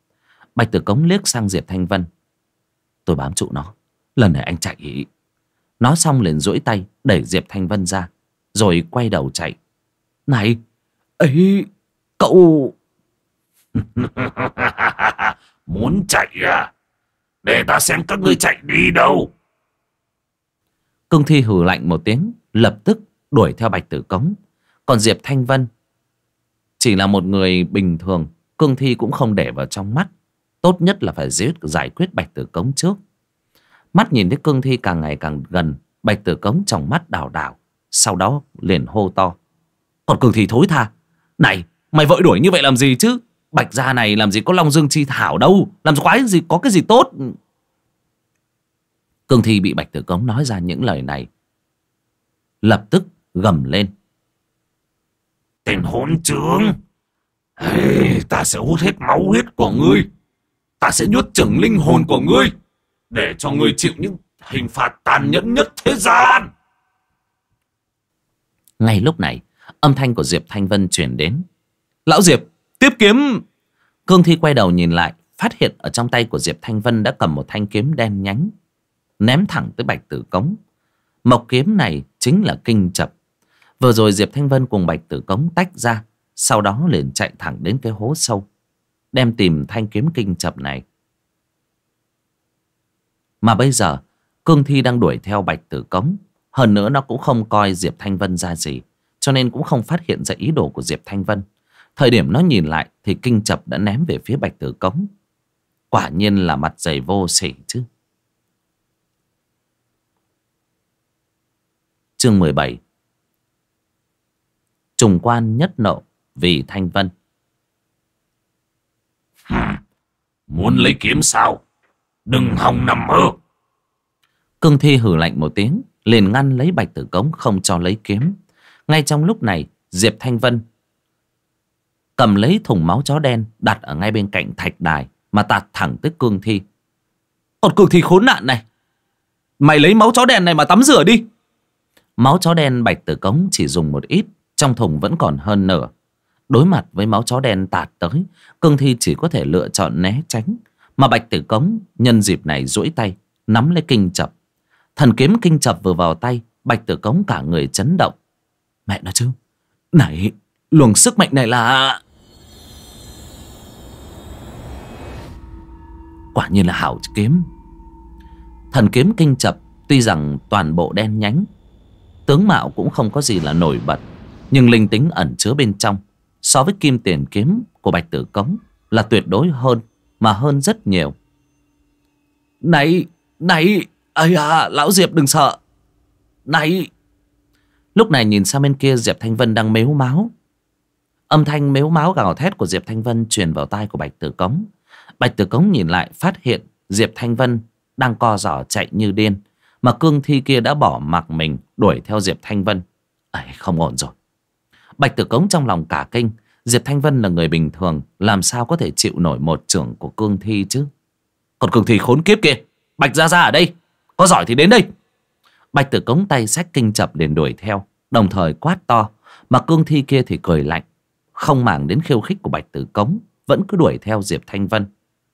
Bạch Tử Cống liếc sang Diệp Thanh Vân. Tôi bám trụ nó, lần này anh chạy. Nói xong liền duỗi tay đẩy Diệp Thanh Vân ra, rồi quay đầu chạy. Này ấy, cậu... Muốn chạy à? Để ta xem các ngươi chạy đi đâu. Cương Thi hừ lạnh một tiếng, lập tức đuổi theo Bạch Tử Cống. Còn Diệp Thanh Vân chỉ là một người bình thường, Cương Thi cũng không để vào trong mắt. Tốt nhất là phải giải quyết Bạch Tử Cống trước. Mắt nhìn thấy Cương Thi càng ngày càng gần, Bạch Tử Cống trong mắt đảo đảo, sau đó liền hô to: Còn Cương Thi thối tha! Này, mày vội đuổi như vậy làm gì chứ? Bạch gia này làm gì có Long Dương chi thảo đâu, làm quái gì có cái gì tốt. Cương Thi bị Bạch Tử Cống nói ra những lời này, lập tức gầm lên: Tên hỗn trướng! Ta sẽ hút hết máu huyết của ngươi, ta sẽ nuốt chửng linh hồn của ngươi, để cho ngươi chịu những hình phạt tàn nhẫn nhất thế gian. Ngay lúc này, âm thanh của Diệp Thanh Vân truyền đến: Lão Diệp, tiếp kiếm! Cương Thi quay đầu nhìn lại, phát hiện ở trong tay của Diệp Thanh Vân đã cầm một thanh kiếm đen nhánh, ném thẳng tới Bạch Tử Cống. Mộc kiếm này chính là kinh chập. Vừa rồi Diệp Thanh Vân cùng Bạch Tử Cống tách ra, sau đó liền chạy thẳng đến cái hố sâu, đem tìm thanh kiếm kinh chập này. Mà bây giờ Cương Thi đang đuổi theo Bạch Tử Cống. Hơn nữa nó cũng không coi Diệp Thanh Vân ra gì, cho nên cũng không phát hiện ra ý đồ của Diệp Thanh Vân. Thời điểm nó nhìn lại thì kinh chập đã ném về phía Bạch Tử Cống. Quả nhiên là mặt dày vô sỉ chứ. Chương 17. Trùng quan nhất nộ vì Thanh Vân. Muốn lấy kiếm sao? Đừng hòng nằm mơ. Cương Thi hừ lạnh một tiếng, liền ngăn lấy Bạch Tử Cống không cho lấy kiếm. Ngay trong lúc này, Diệp Thanh Vân cầm lấy thùng máu chó đen đặt ở ngay bên cạnh thạch đài mà tạt thẳng tới Cương Thi. Còn Cương Thi khốn nạn này, mày lấy máu chó đen này mà tắm rửa đi! Máu chó đen Bạch Tử Cống chỉ dùng một ít, trong thùng vẫn còn hơn nửa. Đối mặt với máu chó đen tạt tới, Cương Thi chỉ có thể lựa chọn né tránh. Mà Bạch Tử Cống nhân dịp này duỗi tay nắm lấy kinh chập. Thần kiếm kinh chập vừa vào tay, Bạch Tử Cống cả người chấn động. Mẹ nó chứ, này, luồng sức mạnh này là... Quả nhiên là hảo kiếm. Thần kiếm kinh chập tuy rằng toàn bộ đen nhánh, tướng mạo cũng không có gì là nổi bật, nhưng linh tính ẩn chứa bên trong so với kim tiền kiếm của Bạch Tử Cống là tuyệt đối hơn, mà hơn rất nhiều. Này, này, ây à, lão Diệp đừng sợ. Này. Lúc này nhìn sang bên kia, Diệp Thanh Vân đang mếu máo. Âm thanh mếu máo gào thét của Diệp Thanh Vân truyền vào tai của Bạch Tử Cống. Bạch Tử Cống nhìn lại phát hiện Diệp Thanh Vân đang co giỏ chạy như điên, mà Cương Thi kia đã bỏ mặc mình đuổi theo Diệp Thanh Vân. Không ổn rồi. Bạch Tử Cống trong lòng cả kinh. Diệp Thanh Vân là người bình thường, làm sao có thể chịu nổi một chưởng của Cương Thi chứ? Còn Cương Thi khốn kiếp kia, Bạch gia gia ở đây, có giỏi thì đến đây. Bạch Tử Cống tay xách kinh chập liền đuổi theo, đồng thời quát to. Mà Cương Thi kia thì cười lạnh, không màng đến khiêu khích của Bạch Tử Cống, vẫn cứ đuổi theo Diệp Thanh Vân.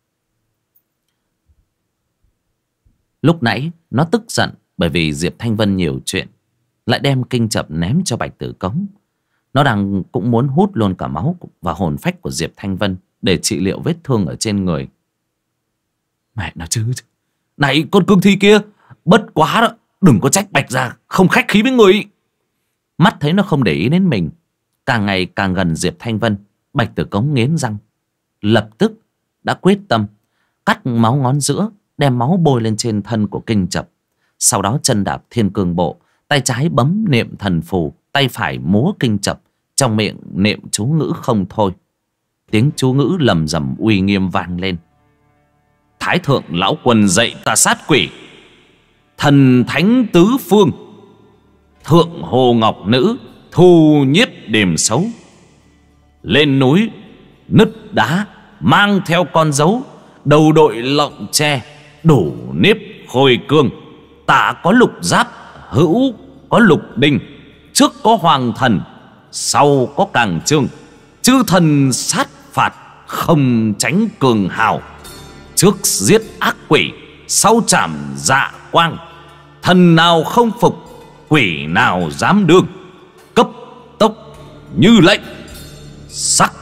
Lúc nãy nó tức giận bởi vì Diệp Thanh Vân nhiều chuyện, lại đem kinh chập ném cho Bạch Tử Cống. Nó đang cũng muốn hút luôn cả máu và hồn phách của Diệp Thanh Vân để trị liệu vết thương ở trên người. Mẹ nó chứ. Này con Cương Thi kia, bất quá đó, đừng có trách Bạch gia không khách khí với người. Mắt thấy nó không để ý đến mình, càng ngày càng gần Diệp Thanh Vân, Bạch Tử Cống nghiến răng, lập tức đã quyết tâm cắt máu ngón giữa, đem máu bôi lên trên thân của kinh chập. Sau đó chân đạp thiên cương bộ, tay trái bấm niệm thần phù, tay phải múa kinh chập, trong miệng niệm chú ngữ không thôi. Tiếng chú ngữ lầm rầm uy nghiêm vang lên. Thái thượng lão quân dạy ta sát quỷ, thần thánh tứ phương, thượng hồ ngọc nữ, thu nhiếp đềm xấu. Lên núi nứt đá, mang theo con dấu, đầu đội lọng tre, đủ nếp khôi cương. Tạ có lục giáp, hữu có lục đinh, trước có hoàng thần, sau có càng trương. Chư thần sát phạt, không tránh cường hào. Trước giết ác quỷ, sau chảm dạ quang. Thần nào không phục, quỷ nào dám đương. Cấp tốc như lệnh. Sắc.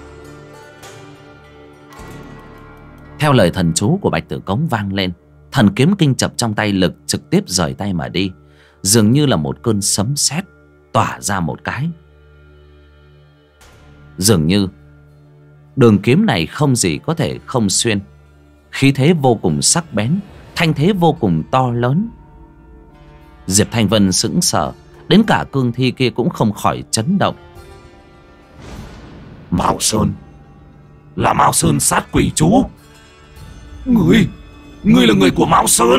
Theo lời thần chú của Bạch Tử Cống vang lên, thần kiếm kinh chập trong tay Lực trực tiếp rời tay mà đi, dường như là một cơn sấm sét tỏa ra một cái. Dường như đường kiếm này không gì có thể không xuyên. Khí thế vô cùng sắc bén, thanh thế vô cùng to lớn. Diệp Thanh Vân sững sờ, đến cả cương thi kia cũng không khỏi chấn động. Mao Sơn, là Mao Sơn sát quỷ chú. Ngươi là người của Mao Sơn.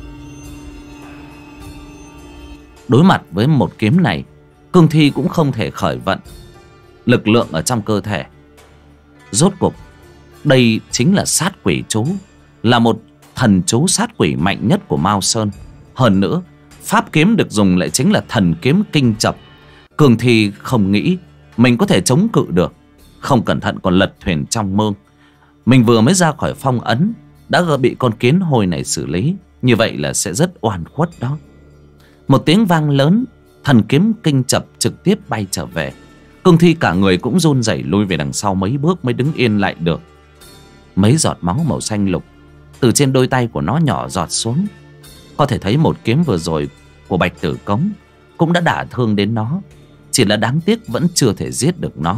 Đối mặt với một kiếm này, cương thi cũng không thể khởi vận lực lượng ở trong cơ thể. Rốt cuộc đây chính là sát quỷ chú, là một thần chú sát quỷ mạnh nhất của Mao Sơn. Hơn nữa, pháp kiếm được dùng lại chính là thần kiếm kinh chập. Cương thi không nghĩ mình có thể chống cự được, không cẩn thận còn lật thuyền trong mương. Mình vừa mới ra khỏi phong ấn đã bị con kiến hôi này xử lý, như vậy là sẽ rất oan khuất đó. Một tiếng vang lớn, thần kiếm kinh chập trực tiếp bay trở về. Cương thi cả người cũng run rẩy lui về đằng sau mấy bước mới đứng yên lại được. Mấy giọt máu màu xanh lục từ trên đôi tay của nó nhỏ giọt xuống. Có thể thấy một kiếm vừa rồi của Bạch Tử Cống cũng đã đả thương đến nó, chỉ là đáng tiếc vẫn chưa thể giết được nó.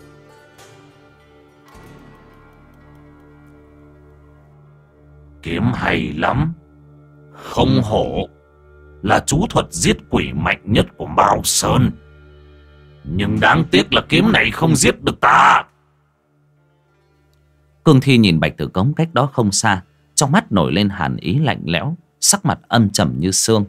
Kiếm hay lắm, không hổ là chú thuật giết quỷ mạnh nhất của Mao Sơn. Nhưng đáng tiếc là kiếm này không giết được ta. Cương thi nhìn Bạch Tử Cống cách đó không xa, trong mắt nổi lên hàn ý lạnh lẽo, sắc mặt âm trầm như xương.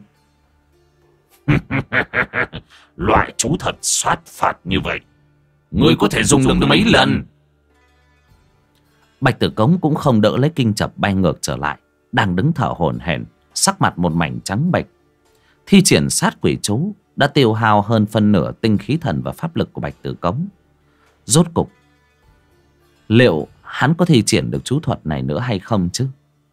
Loại chú thuật soát phạt như vậy, ngươi có thể dùng được mấy lần? Bạch Tử Cống cũng không đỡ lấy kinh chập bay ngược trở lại, đang đứng thở hổn hển, sắc mặt một mảnh trắng bệch. Thi triển sát quỷ chú đã tiêu hao hơn phân nửa tinh khí thần và pháp lực của Bạch Tử Cống. Rốt cục liệu hắn có thi triển được chú thuật này nữa hay không chứ?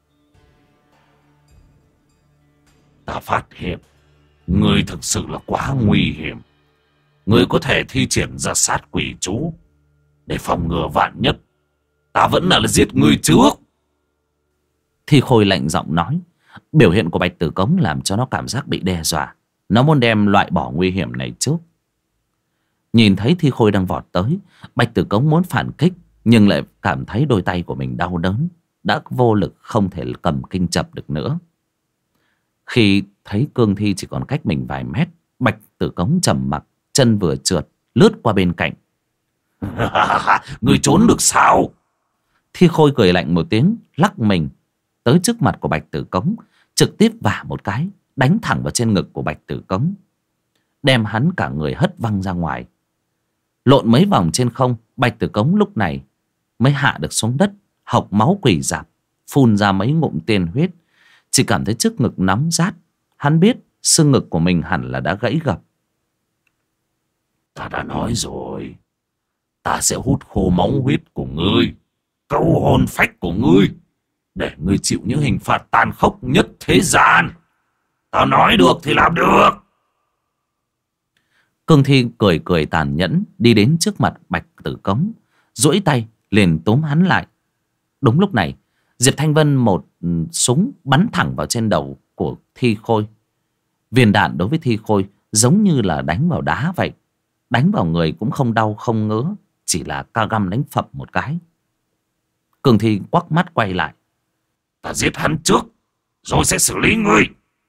Ta phát hiện ngươi thực sự là quá nguy hiểm. Ngươi có thể thi triển ra sát quỷ chú để phòng ngừa vạn nhất, ta vẫn là giết ngươi trước. Thi Khôi lạnh giọng nói. Biểu hiện của Bạch Tử Cống làm cho nó cảm giác bị đe dọa. Nó muốn đem loại bỏ nguy hiểm này trước. Nhìn thấy Thi Khôi đang vọt tới, Bạch Tử Cống muốn phản kích, nhưng lại cảm thấy đôi tay của mình đau đớn, đã vô lực không thể cầm kinh chập được nữa. Khi thấy cương thi chỉ còn cách mình vài mét, Bạch Tử Cống trầm mặc, chân vừa trượt lướt qua bên cạnh. Ngươi trốn được sao? Thi Khôi cười lạnh một tiếng, lắc mình tới trước mặt của Bạch Tử Cống, trực tiếp vả một cái đánh thẳng vào trên ngực của Bạch Tử Cống, đem hắn cả người hất văng ra ngoài. Lộn mấy vòng trên không, Bạch Tử Cống lúc này mới hạ được xuống đất, hộc máu quỳ rạp, phun ra mấy ngụm tiên huyết, chỉ cảm thấy trước ngực nóng rát. Hắn biết xương ngực của mình hẳn là đã gãy gập. Ta đã nói rồi, ta sẽ hút khô máu huyết của ngươi, câu hồn phách của ngươi, để ngươi chịu những hình phạt tàn khốc nhất thế gian. Tao nói được thì làm được. Cương thi cười cười tàn nhẫn đi đến trước mặt Bạch Tử Cống, duỗi tay liền túm hắn lại. Đúng lúc này, Diệp Thanh Vân một súng bắn thẳng vào trên đầu của Thi Khôi. Viên đạn đối với Thi Khôi giống như là đánh vào đá vậy, đánh vào người cũng không đau không ngứa, chỉ là ca găm đánh phập một cái. Cương thi quắc mắt quay lại. Ta giết hắn trước, rồi sẽ xử lý ngươi.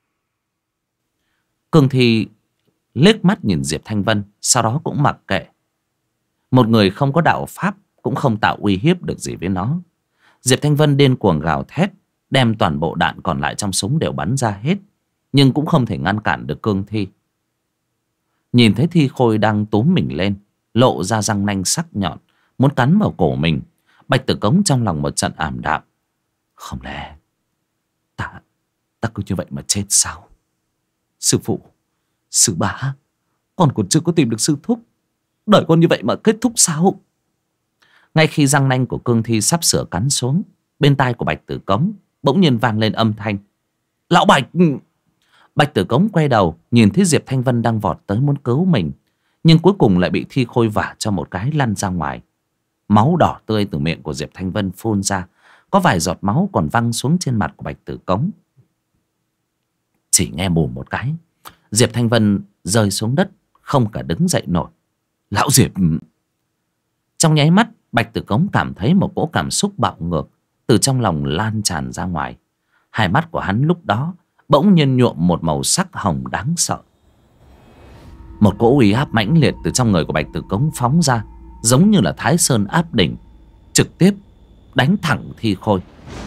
Cương thi liếc mắt nhìn Diệp Thanh Vân, sau đó cũng mặc kệ. Một người không có đạo pháp cũng không tạo uy hiếp được gì với nó. Diệp Thanh Vân điên cuồng gào thét, đem toàn bộ đạn còn lại trong súng đều bắn ra hết, nhưng cũng không thể ngăn cản được cương thi. Nhìn thấy Thi Khôi đang túm mình lên, lộ ra răng nanh sắc nhọn muốn cắn vào cổ mình, Bạch Tử Cống trong lòng một trận ảm đạm. Không lẽ ta cứ như vậy mà chết sao? Sư phụ, sư bá, con còn chưa có tìm được sư thúc, đời con như vậy mà kết thúc sao? Ngay khi răng nanh của cương thi sắp sửa cắn xuống, bên tai của Bạch Tử Cống bỗng nhiên vang lên âm thanh. Lão Bạch! Bạch Tử Cống quay đầu nhìn thấy Diệp Thanh Vân đang vọt tới muốn cứu mình, nhưng cuối cùng lại bị Thi Khôi vả cho một cái lăn ra ngoài. Máu đỏ tươi từ miệng của Diệp Thanh Vân phun ra, có vài giọt máu còn văng xuống trên mặt của Bạch Tử Cống. Chỉ nghe bùm một cái, Diệp Thanh Vân rơi xuống đất, không cả đứng dậy nổi. Lão Diệp! Trong nháy mắt, Bạch Tử Cống cảm thấy một cỗ cảm xúc bạo ngược từ trong lòng lan tràn ra ngoài. Hai mắt của hắn lúc đó bỗng nhiên nhuộm một màu sắc hồng đáng sợ. Một cỗ uy áp mãnh liệt từ trong người của Bạch Tử Cống phóng ra, giống như là Thái Sơn áp đỉnh, trực tiếp đánh thẳng Thi Khôi.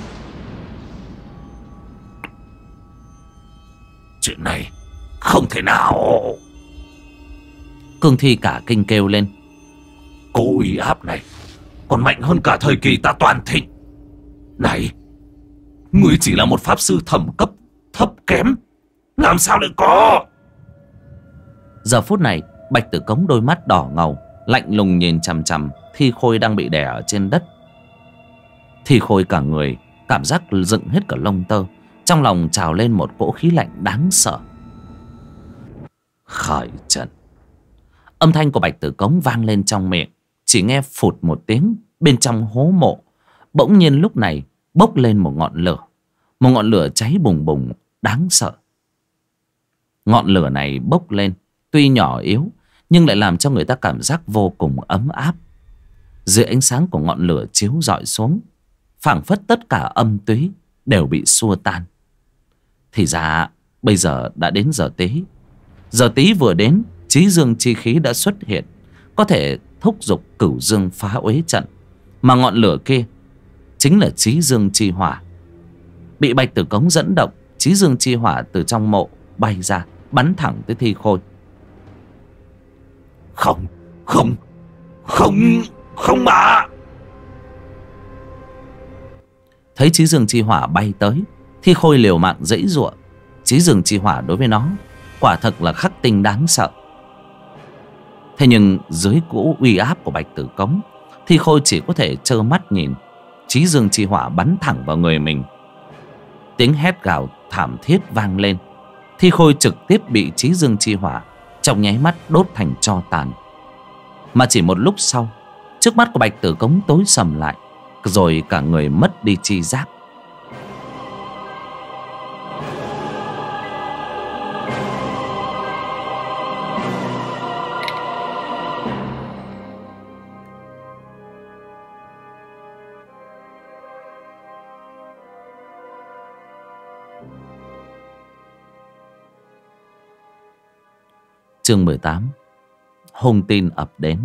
Chuyện này không thể nào! Cương Thi cả kinh kêu lên. Cỗ uy áp này còn mạnh hơn cả thời kỳ ta toàn thịnh. Này, ngươi chỉ là một pháp sư thẩm cấp thấp kém, làm sao lại có? Giờ phút này, Bạch Tử Cống đôi mắt đỏ ngầu, lạnh lùng nhìn chằm chằm Thi Khôi đang bị đè ở trên đất. Thi Khôi cả người cảm giác dựng hết cả lông tơ, trong lòng trào lên một cỗ khí lạnh đáng sợ. Khởi trận. Âm thanh của Bạch Tử Cống vang lên trong miệng, chỉ nghe phụt một tiếng, bên trong hố mộ bỗng nhiên lúc này bốc lên một ngọn lửa. Một ngọn lửa cháy bùng bùng đáng sợ. Ngọn lửa này bốc lên tuy nhỏ yếu, nhưng lại làm cho người ta cảm giác vô cùng ấm áp. Dưới ánh sáng của ngọn lửa chiếu rọi xuống, phảng phất tất cả âm túy đều bị xua tan. Thì ra bây giờ đã đến giờ tí. Giờ tí vừa đến, chí dương chi khí đã xuất hiện, có thể thúc giục cửu dương phá uế trận. Mà ngọn lửa kia chính là chí dương chi hỏa. Bị Bạch Tử Cống dẫn động, chí dương chi hỏa từ trong mộ bay ra, bắn thẳng tới Thi Khôi. Không, không, không, không mà! Thấy chí dương chi hỏa bay tới, Thi Khôi liều mạng giãy giụa. Chí dương chi hỏa đối với nó quả thực là khắc tinh đáng sợ. Thế nhưng dưới cỗ uy áp của Bạch Tử Cống, Thi Khôi chỉ có thể trơ mắt nhìn chí dương chi hỏa bắn thẳng vào người mình. Tiếng hét gào thảm thiết vang lên. Thi Khôi trực tiếp bị chí dương chi hỏa trong nháy mắt đốt thành tro tàn. Mà chỉ một lúc sau, trước mắt của Bạch Tử Cống tối sầm lại, rồi cả người mất đi tri giác. Chương 18. Hung tin ập đến.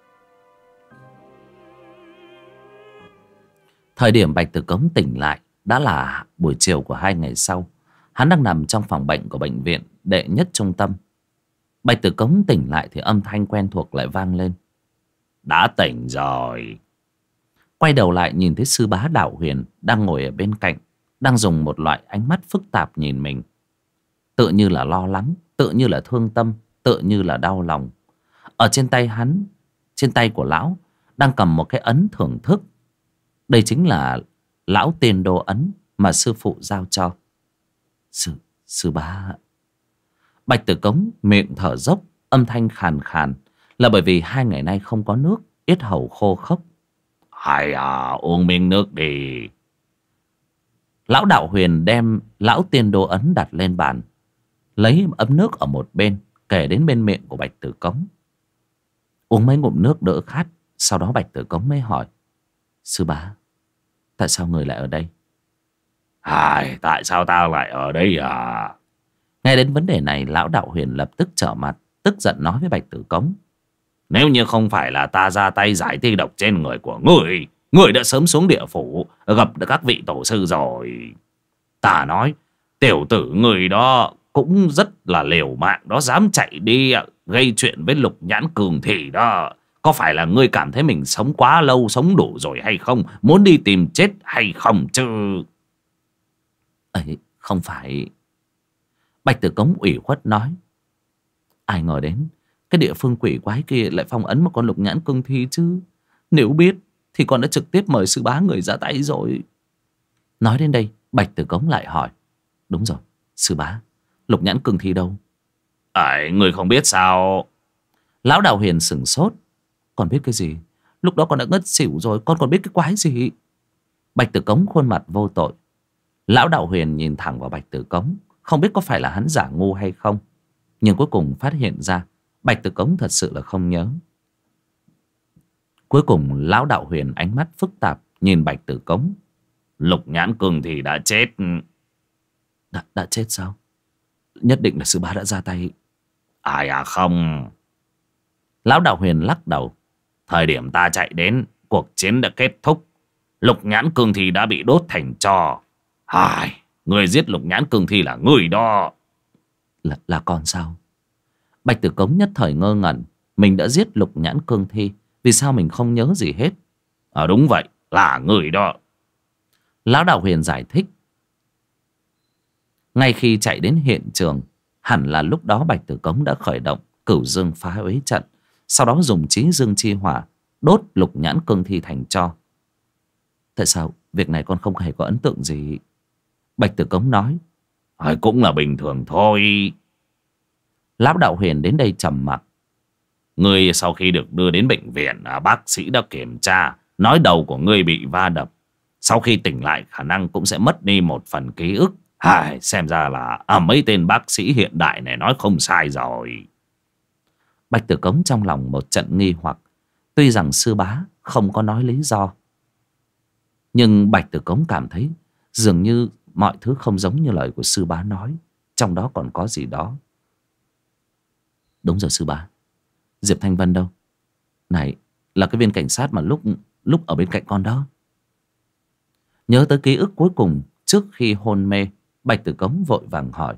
Thời điểm Bạch Tử Cống tỉnh lại đã là buổi chiều của 2 ngày sau. Hắn đang nằm trong phòng bệnh của bệnh viện đệ nhất trung tâm. Bạch Tử Cống tỉnh lại thì âm thanh quen thuộc lại vang lên. Đã tỉnh rồi. Quay đầu lại nhìn thấy sư bá Đạo Huyền đang ngồi ở bên cạnh, đang dùng một loại ánh mắt phức tạp nhìn mình. Tự như là lo lắng, tự như là thương tâm, tự như là đau lòng. Ở trên tay hắn, trên tay của lão đang cầm một cái ấn thưởng thức. Đây chính là lão tiền đồ ấn mà sư phụ giao cho. Sư bá. Bạch Tử Cống miệng thở dốc, âm thanh khàn khàn, là bởi vì 2 ngày nay không có nước, yết hầu khô khốc. Hay à, uống miếng nước đi. Lão Đạo Huyền đem lão tiền đồ ấn đặt lên bàn, lấy ấm nước ở một bên, kể đến bên miệng của Bạch Tử Cống. Uống mấy ngụm nước đỡ khát, sau đó Bạch Tử Cống mới hỏi. Sư bá, tại sao người lại ở đây? Tại sao ta lại ở đây à? Nghe đến vấn đề này, lão Đạo Huyền lập tức trở mặt, tức giận nói với Bạch Tử Cống. Nếu như không phải là ta ra tay giải ti độc trên người của người, người đã sớm xuống địa phủ gặp được các vị tổ sư rồi. Ta nói, tiểu tử người đó cũng rất là liều mạng đó, dám chạy đi gây chuyện với Lục Nhãn Cường Thị đó. Có phải là ngươi cảm thấy mình sống quá lâu, sống đủ rồi hay không? Muốn đi tìm chết hay không chứ? Ấy, không phải. Bạch Tử Cống ủy khuất nói. Ai ngờ đến cái địa phương quỷ quái kia lại phong ấn một con Lục Nhãn Cương Thi chứ. Nếu biết thì con đã trực tiếp mời sư bá người ra tay rồi. Nói đến đây, Bạch Tử Cống lại hỏi. Đúng rồi, sư bá, Lục nhãn cương thi đâu? Ấy, người không biết sao? Lão Đạo Huyền sửng sốt. Con biết cái gì? Lúc đó con đã ngất xỉu rồi, con còn biết cái quái gì? Bạch Tử Cống khuôn mặt vô tội. Lão Đạo Huyền nhìn thẳng vào Bạch Tử Cống, không biết có phải là hắn giả ngu hay không, nhưng cuối cùng phát hiện ra Bạch Tử Cống thật sự là không nhớ. Cuối cùng Lão Đạo Huyền ánh mắt phức tạp nhìn Bạch Tử Cống. Lục nhãn cương thì đã chết. Đã chết sao? Nhất định là sư bá đã ra tay. Ai à không. Lão Đạo Huyền lắc đầu. Thời điểm ta chạy đến, cuộc chiến đã kết thúc. Lục nhãn cương thi đã bị đốt thành tro. Người giết lục nhãn cương thi là người đó. Là con sao? Bạch Tử Cống nhất thời ngơ ngẩn. Mình đã giết lục nhãn cương thi, vì sao mình không nhớ gì hết? Đúng vậy, là người đó. Lão Đạo Huyền giải thích. Ngay khi chạy đến hiện trường, hẳn là lúc đó Bạch Tử Cống đã khởi động Cửu Dương Phá Uế Trận, sau đó dùng Chí Dương Chi Hỏa đốt lục nhãn cương thi thành tro. Tại sao việc này con không hề có ấn tượng gì? Bạch Tử Cống nói. Cũng là bình thường thôi. Lão Đạo Huyền đến đây trầm mặc. Ngươi sau khi được đưa đến bệnh viện, bác sĩ đã kiểm tra, nói đầu của ngươi bị va đập. Sau khi tỉnh lại khả năng cũng sẽ mất đi một phần ký ức. Xem ra là mấy tên bác sĩ hiện đại này nói không sai rồi. Bạch Tử Cống trong lòng một trận nghi hoặc. Tuy rằng sư bá không có nói lý do, nhưng Bạch Tử Cống cảm thấy dường như mọi thứ không giống như lời của sư bá nói. Trong đó còn có gì đó. Đúng rồi sư bá. Diệp Thanh Vân đâu? Này là cái viên cảnh sát mà lúc ở bên cạnh con đó. Nhớ tới ký ức cuối cùng trước khi hôn mê, Bạch Tử Cống vội vàng hỏi.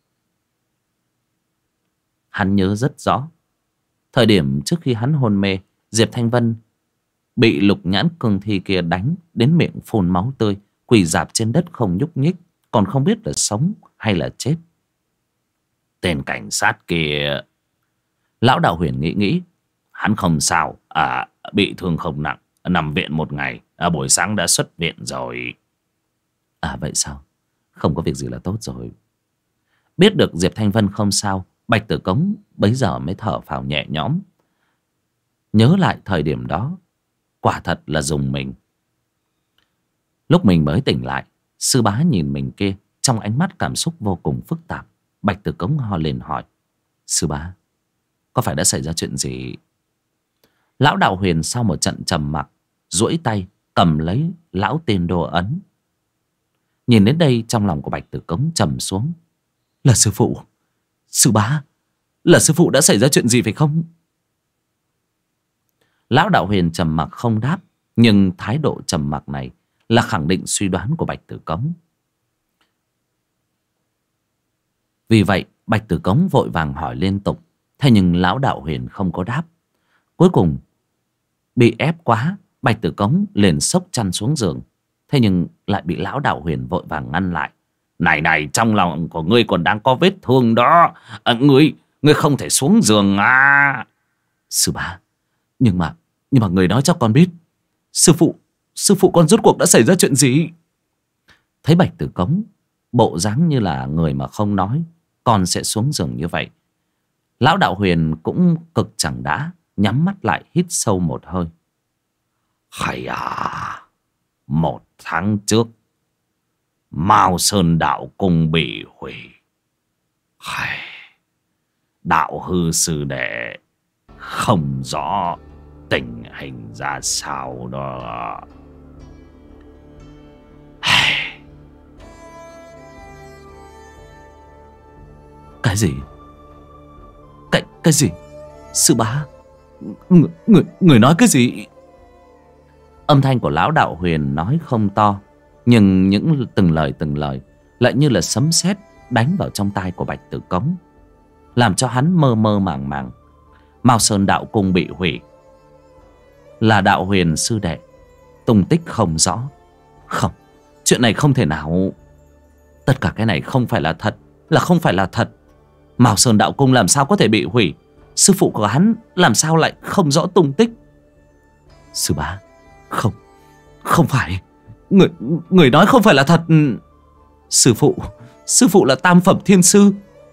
Hắn nhớ rất rõ. Thời điểm trước khi hắn hôn mê, Diệp Thanh Vân bị lục nhãn cương thi kia đánh đến miệng phun máu tươi, quỳ rạp trên đất không nhúc nhích, còn không biết là sống hay là chết. Tên cảnh sát kia... Lão Đạo Huyền nghĩ. Hắn không sao, bị thương không nặng, nằm viện một ngày, buổi sáng đã xuất viện rồi. Vậy sao? Không có việc gì là tốt rồi. Biết được Diệp Thanh Vân không sao, Bạch Tử Cống bấy giờ mới thở phào nhẹ nhõm. Nhớ lại thời điểm đó, quả thật là rùng mình. Lúc mình mới tỉnh lại, sư bá nhìn mình kia, trong ánh mắt cảm xúc vô cùng phức tạp. Bạch Tử Cống ho lên hỏi. Sư bá, có phải đã xảy ra chuyện gì? Lão Đạo Huyền sau một trận trầm mặc, duỗi tay cầm lấy lão tên đồ ấn. Nhìn đến đây trong lòng của Bạch Tử Cống trầm xuống. Là sư phụ. Sư bá, là sư phụ đã xảy ra chuyện gì phải không? Lão Đạo Huyền trầm mặc không đáp, nhưng thái độ trầm mặc này là khẳng định suy đoán của Bạch Tử Cống. Vì vậy Bạch Tử Cống vội vàng hỏi liên tục. Thế nhưng Lão Đạo Huyền không có đáp. Cuối cùng bị ép quá, Bạch Tử Cống liền xốc chăn xuống giường. Thế nhưng lại bị Lão Đạo Huyền vội vàng ngăn lại. Này, trong lòng của ngươi còn đang có vết thương đó. Ngươi không thể xuống giường à. Sư bá, nhưng mà người nói cho con biết, sư phụ con rốt cuộc đã xảy ra chuyện gì? Thấy Bạch Tử Cống bộ dáng như là người mà không nói con sẽ xuống giường như vậy, Lão Đạo Huyền cũng cực chẳng đã, nhắm mắt lại hít sâu một hơi. Một tháng trước Mao Sơn Đạo Cung bị hủy. Đạo hư sư đệ không rõ tình hình ra sao đó. Cái gì? Cái gì? Sư bá, người nói cái gì? Âm thanh của Lão Đạo Huyền nói không to, nhưng những từng lời lại như là sấm sét đánh vào trong tai của Bạch Tử Cống, làm cho hắn mơ mơ màng màng. Mao Sơn Đạo Cung bị hủy, là Đạo Huyền sư đệ tung tích không rõ. Không, chuyện này không thể nào. Tất cả cái này không phải là thật, không phải là thật. Mao Sơn Đạo Cung làm sao có thể bị hủy? Sư phụ của hắn làm sao lại không rõ tung tích? Sư bá, không phải. Người nói không phải là thật. Sư phụ là tam phẩm thiên sư,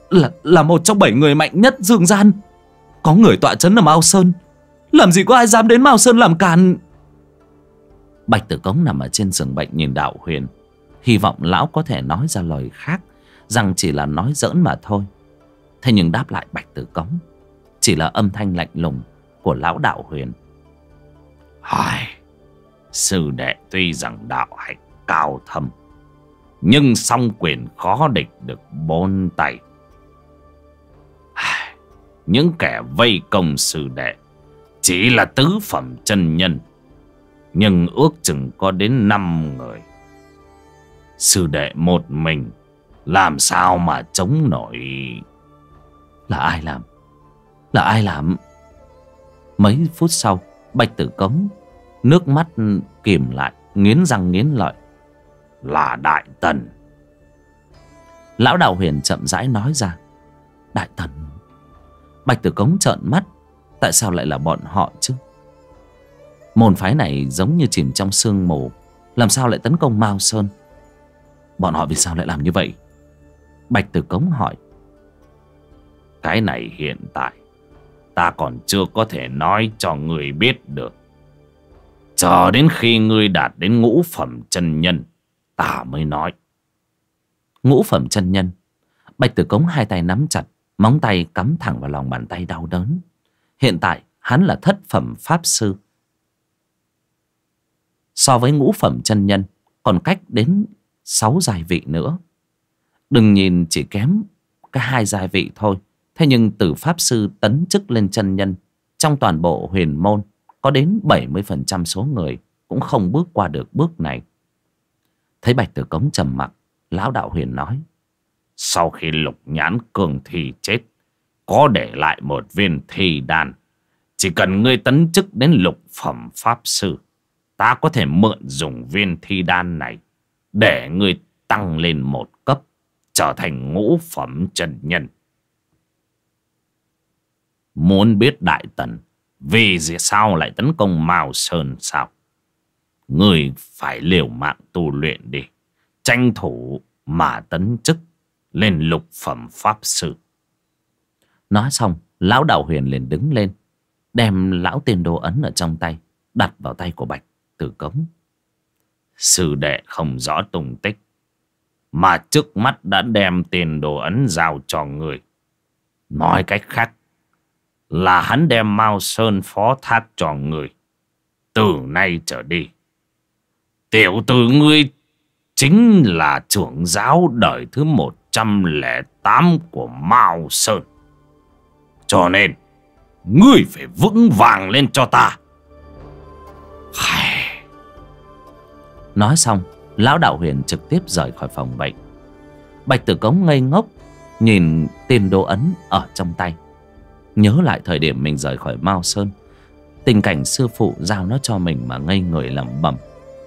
là một trong 7 người mạnh nhất dương gian. Có người tọa trấn ở Mao Sơn. Làm gì có ai dám đến Mao Sơn làm càn. Bạch Tử Cống nằm ở trên giường bệnh nhìn Đạo Huyền, hy vọng lão có thể nói ra lời khác, rằng chỉ là nói giỡn mà thôi. Thế nhưng đáp lại Bạch Tử Cống chỉ là âm thanh lạnh lùng của lão Đạo Huyền. Hai, sư đệ tuy rằng đạo hạnh cao thâm, nhưng song quyền khó địch được 4 tay. Những kẻ vây công sư đệ chỉ là tứ phẩm chân nhân, nhưng ước chừng có đến 5 người. Sư đệ một mình làm sao mà chống nổi. Là ai làm? Là ai làm? Mấy phút sau, Bạch Tử Cống nước mắt kìm lại, nghiến răng nghiến lợi. Là Đại Tần. Lão Đạo Huyền chậm rãi nói ra. Đại Tần? Bạch Tử Cống trợn mắt. Tại sao lại là bọn họ chứ? Môn phái này giống như chìm trong sương mù, làm sao lại tấn công Mao Sơn? Bọn họ vì sao lại làm như vậy? Bạch Tử Cống hỏi. Cái này hiện tại ta còn chưa có thể nói cho người biết được. Chờ đến khi ngươi đạt đến ngũ phẩm chân nhân, ta mới nói. Ngũ phẩm chân nhân? Bạch Tử Cống hai tay nắm chặt, móng tay cắm thẳng vào lòng bàn tay đau đớn. Hiện tại hắn là thất phẩm pháp sư. So với ngũ phẩm chân nhân còn cách đến 6 giai vị nữa. Đừng nhìn chỉ kém cái 2 giai vị thôi, thế nhưng từ pháp sư tấn chức lên chân nhân, trong toàn bộ huyền môn có đến 70% số người cũng không bước qua được bước này. Thấy Bạch Tử Cống trầm mặc, lão Đạo Huyền nói. Sau khi Lục Nhãn Cường Thi chết, có để lại một viên thi đan. Chỉ cần ngươi tấn chức đến lục phẩm pháp sư, ta có thể mượn dùng viên thi đan này để ngươi tăng lên một cấp, trở thành ngũ phẩm chân nhân. Muốn biết Đại Tần vì sao lại tấn công Mao Sơn sao? Ngươi phải liều mạng tu luyện đi, tranh thủ mà tấn chức lên lục phẩm pháp sư. Nói xong, lão Đạo Huyền liền đứng lên, đem lão tiền đồ ấn ở trong tay đặt vào tay của Bạch Tử Cống. Sư đệ không rõ tung tích, mà trước mắt đã đem tiền đồ ấn giao cho người. Nói cách khác là hắn đem Mao Sơn phó thác cho người. Từ nay trở đi, tiểu tử ngươi chính là trưởng giáo đời thứ 108 của Mao Sơn. Cho nên ngươi phải vững vàng lên cho ta. Nói xong, lão Đạo Huyền trực tiếp rời khỏi phòng bệnh. Bạch Tử Cống ngây ngốc nhìn tiền đồ ấn ở trong tay, nhớ lại thời điểm mình rời khỏi Mao Sơn, tình cảnh sư phụ giao nó cho mình mà ngây người lẩm bẩm.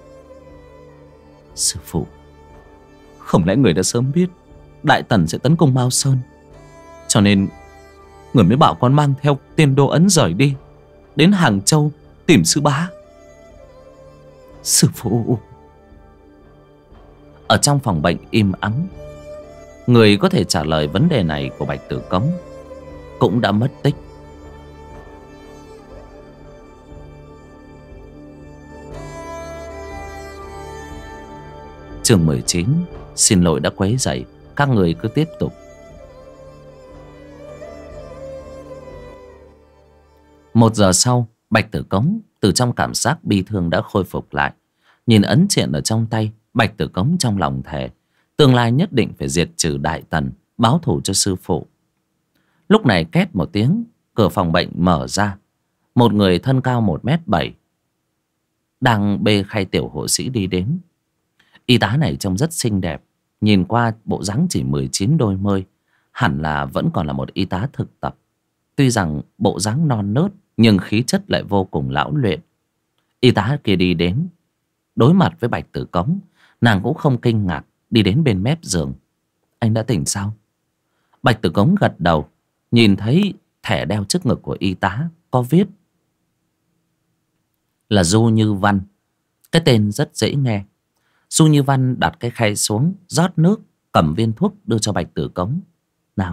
Sư phụ, không lẽ người đã sớm biết Đại Tần sẽ tấn công Mao Sơn, cho nên người mới bảo con mang theo tiền đồ ấn rời đi đến Hàng Châu tìm sư bá? Sư phụ. Ở trong phòng bệnh im ắng, người có thể trả lời vấn đề này của Bạch Tử Cống cũng đã mất tích. Chương 19. Xin lỗi đã quấy rầy, các người cứ tiếp tục. Một giờ sau, Bạch Tử Cống từ trong cảm giác bi thương đã khôi phục lại. Nhìn ấn triện ở trong tay, Bạch Tử Cống trong lòng thề tương lai nhất định phải diệt trừ Đại Tần, báo thù cho sư phụ. Lúc này két một tiếng, cửa phòng bệnh mở ra. Một người thân cao 1m7 đang bê khay tiểu hộ sĩ đi đến. Y tá này trông rất xinh đẹp, nhìn qua bộ dáng chỉ 19 đôi mươi, hẳn là vẫn còn là một y tá thực tập. Tuy rằng bộ dáng non nớt nhưng khí chất lại vô cùng lão luyện. Y tá kia đi đến, đối mặt với Bạch Tử Cống, nàng cũng không kinh ngạc, đi đến bên mép giường. Anh đã tỉnh sao? Bạch Tử Cống gật đầu, nhìn thấy thẻ đeo trước ngực của y tá có viết là Du Như Văn. Cái tên rất dễ nghe. Du Như Văn đặt cái khay xuống, rót nước, cầm viên thuốc đưa cho Bạch Tử Cống. Nào,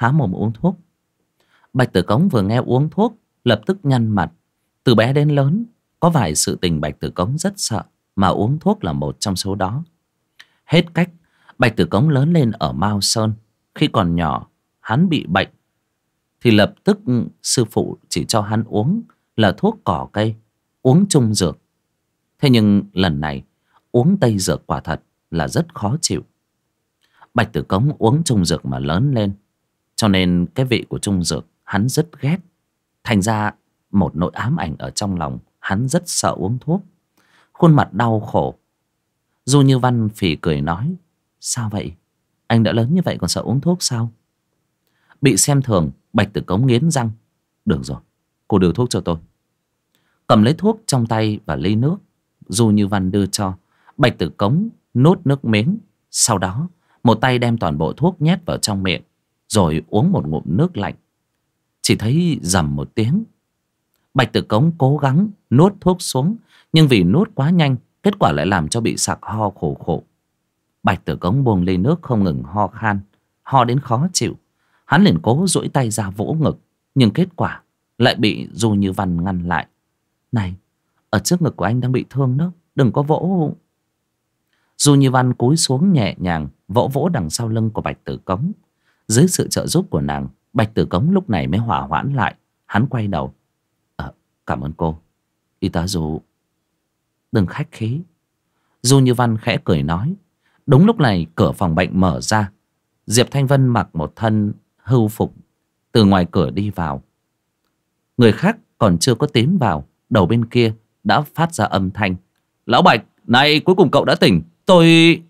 há mồm uống thuốc. Bạch Tử Cống vừa nghe uống thuốc lập tức nhăn mặt. Từ bé đến lớn có vài sự tình Bạch Tử Cống rất sợ, mà uống thuốc là một trong số đó. Hết cách, Bạch Tử Cống lớn lên ở Mao Sơn. Khi còn nhỏ hắn bị bệnh thì lập tức sư phụ chỉ cho hắn uống là thuốc cỏ cây, uống trung dược. Thế nhưng lần này uống tây dược quả thật là rất khó chịu. Bạch Tử Cống uống trung dược mà lớn lên, cho nên cái vị của trung dược hắn rất ghét. Thành ra một nỗi ám ảnh ở trong lòng, hắn rất sợ uống thuốc. Khuôn mặt đau khổ. Du Như Văn phì cười nói: sao vậy? Anh đã lớn như vậy còn sợ uống thuốc sao? Bị xem thường, Bạch Tử Cống nghiến răng: được rồi, cô đưa thuốc cho tôi. Cầm lấy thuốc trong tay và ly nước Du Như Văn đưa cho. Bạch Tử Cống nuốt nước miếng, sau đó một tay đem toàn bộ thuốc nhét vào trong miệng, rồi uống một ngụm nước lạnh. Chỉ thấy rầm một tiếng. Bạch Tử Cống cố gắng nuốt thuốc xuống, nhưng vì nuốt quá nhanh, kết quả lại làm cho bị sặc ho khổ khổ. Bạch Tử Cống buông ly nước không ngừng ho khan, ho đến khó chịu. Hắn liền cố duỗi tay ra vỗ ngực, nhưng kết quả lại bị Du Như Văn ngăn lại. Này, ở trước ngực của anh đang bị thương đó, đừng có vỗ. Du Như Văn cúi xuống nhẹ nhàng vỗ vỗ đằng sau lưng của Bạch Tử Cống. Dưới sự trợ giúp của nàng, Bạch Tử Cống lúc này mới hỏa hoãn lại. Hắn quay đầu: cảm ơn cô, y tá Du. Đừng khách khí. Du Như Văn khẽ cười nói. Đúng lúc này cửa phòng bệnh mở ra. Diệp Thanh Vân mặc một thân hưu phục từ ngoài cửa đi vào. Người khác còn chưa có tiến vào, đầu bên kia đã phát ra âm thanh: lão Bạch, này cuối cùng cậu đã tỉnh. Tôi...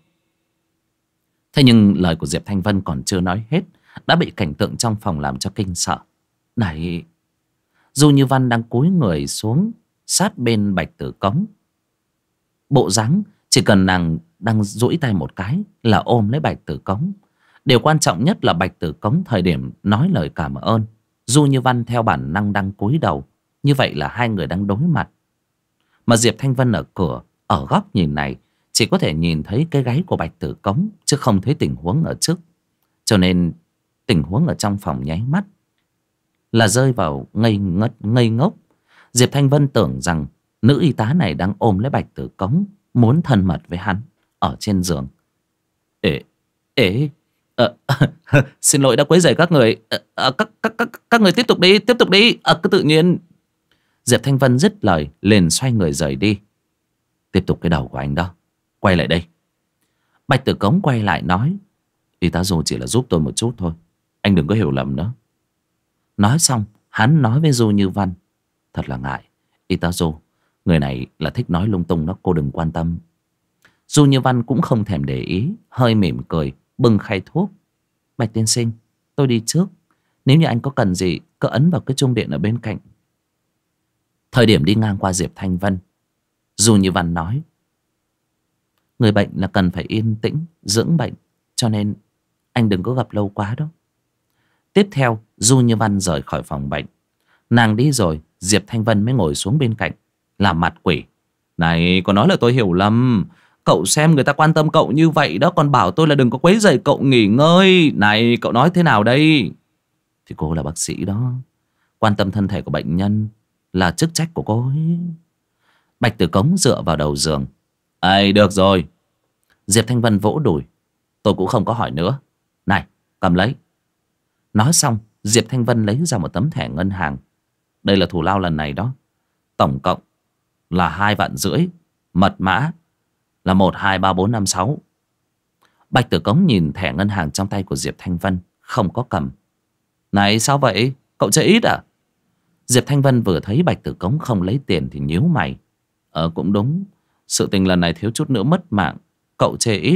Thế nhưng lời của Diệp Thanh Vân còn chưa nói hết, đã bị cảnh tượng trong phòng làm cho kinh sợ. Này... Du Như Văn đang cúi người xuống sát bên Bạch Tử Cống. Bộ dáng chỉ cần nàng đang duỗi tay một cái là ôm lấy Bạch Tử Cống. Điều quan trọng nhất là Bạch Tử Cống thời điểm nói lời cảm ơn, Du Như Văn theo bản năng đang cúi đầu. Như vậy là hai người đang đối mặt. Mà Diệp Thanh Vân ở cửa, ở góc nhìn này, chỉ có thể nhìn thấy cái gáy của Bạch Tử Cống, chứ không thấy tình huống ở trước. Cho nên tình huống ở trong phòng nháy mắt là rơi vào ngây ngốc. Diệp Thanh Vân tưởng rằng nữ y tá này đang ôm lấy Bạch Tử Cống, muốn thân mật với hắn ở trên giường. Xin lỗi đã quấy rầy các người. Các người tiếp tục đi. Cứ tự nhiên. Diệp Thanh Vân dứt lời liền xoay người rời đi. Tiếp tục cái đầu của anh đó, quay lại đây. Bạch Tử Cống quay lại nói: y tá Du chỉ là giúp tôi một chút thôi, anh đừng có hiểu lầm nữa. Nói xong hắn nói với Du Như Văn: thật là ngại, y tá Du, người này là thích nói lung tung đó, cô đừng quan tâm. Du Như Văn cũng không thèm để ý, hơi mỉm cười bưng khay thuốc. Bạch tiên sinh, tôi đi trước. Nếu như anh có cần gì cứ ấn vào cái chuông điện ở bên cạnh. Thời điểm đi ngang qua Diệp Thanh Vân, Du Như Văn nói: người bệnh là cần phải yên tĩnh dưỡng bệnh, cho nên anh đừng có gặp lâu quá đó. Tiếp theo Du Như Văn rời khỏi phòng bệnh. Nàng đi rồi, Diệp Thanh Vân mới ngồi xuống bên cạnh làm mặt quỷ. Này, có nói là tôi hiểu lầm. Cậu xem người ta quan tâm cậu như vậy đó, còn bảo tôi là đừng có quấy rầy cậu nghỉ ngơi. Này, cậu nói thế nào đây? Thì cô là bác sĩ đó, quan tâm thân thể của bệnh nhân là chức trách của cô ấy. Bạch Tử Cống dựa vào đầu giường. Ây, được rồi. Diệp Thanh Vân vỗ đùi. Tôi cũng không có hỏi nữa. Này, cầm lấy. Nói xong, Diệp Thanh Vân lấy ra một tấm thẻ ngân hàng. Đây là thù lao lần này đó. Tổng cộng là 2,5 vạn. Mật mã là 123456. Bạch Tử Cống nhìn thẻ ngân hàng trong tay của Diệp Thanh Vân, không có cầm. Này, sao vậy? Cậu chơi ít à? Diệp Thanh Vân vừa thấy Bạch Tử Cống không lấy tiền thì nhíu mày. Cũng đúng, sự tình lần này thiếu chút nữa mất mạng. Cậu chê ít,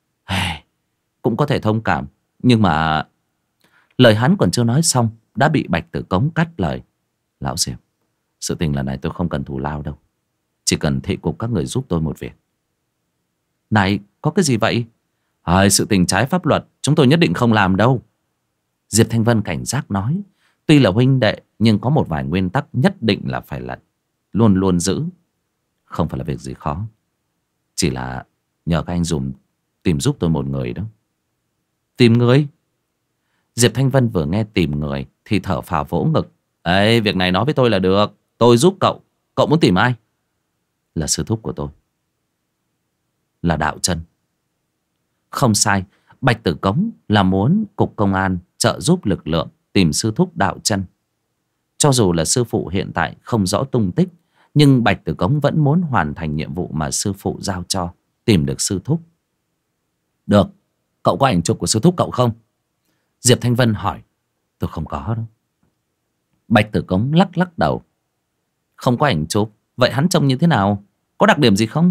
cũng có thể thông cảm. Nhưng mà... Lời hắn còn chưa nói xong đã bị Bạch Tử Cống cắt lời. Lão Diệp, sự tình lần này tôi không cần thù lao đâu, chỉ cần thị cục các người giúp tôi một việc. Này, có cái gì vậy? Sự tình trái pháp luật chúng tôi nhất định không làm đâu. Diệp Thanh Vân cảnh giác nói. Tuy là huynh đệ nhưng có một vài nguyên tắc nhất định là phải là luôn luôn giữ. Không phải là việc gì khó, chỉ là nhờ các anh tìm giúp tôi một người đó. Tìm người? Diệp Thanh Vân vừa nghe tìm người thì thở phào vỗ ngực. Ấy, việc này nói với tôi là được. Tôi giúp cậu. Cậu muốn tìm ai? Là sư thúc của tôi, là Đạo Chân. Không sai, Bạch Tử Cống là muốn cục công an trợ giúp lực lượng tìm sư thúc Đạo Chân. Cho dù là sư phụ hiện tại không rõ tung tích, nhưng Bạch Tử Cống vẫn muốn hoàn thành nhiệm vụ mà sư phụ giao cho, tìm được sư thúc. Được, cậu có ảnh chụp của sư thúc cậu không? Diệp Thanh Vân hỏi. Tôi không có đâu. Bạch Tử Cống lắc lắc đầu. Không có ảnh chụp? Vậy hắn trông như thế nào? Có đặc điểm gì không?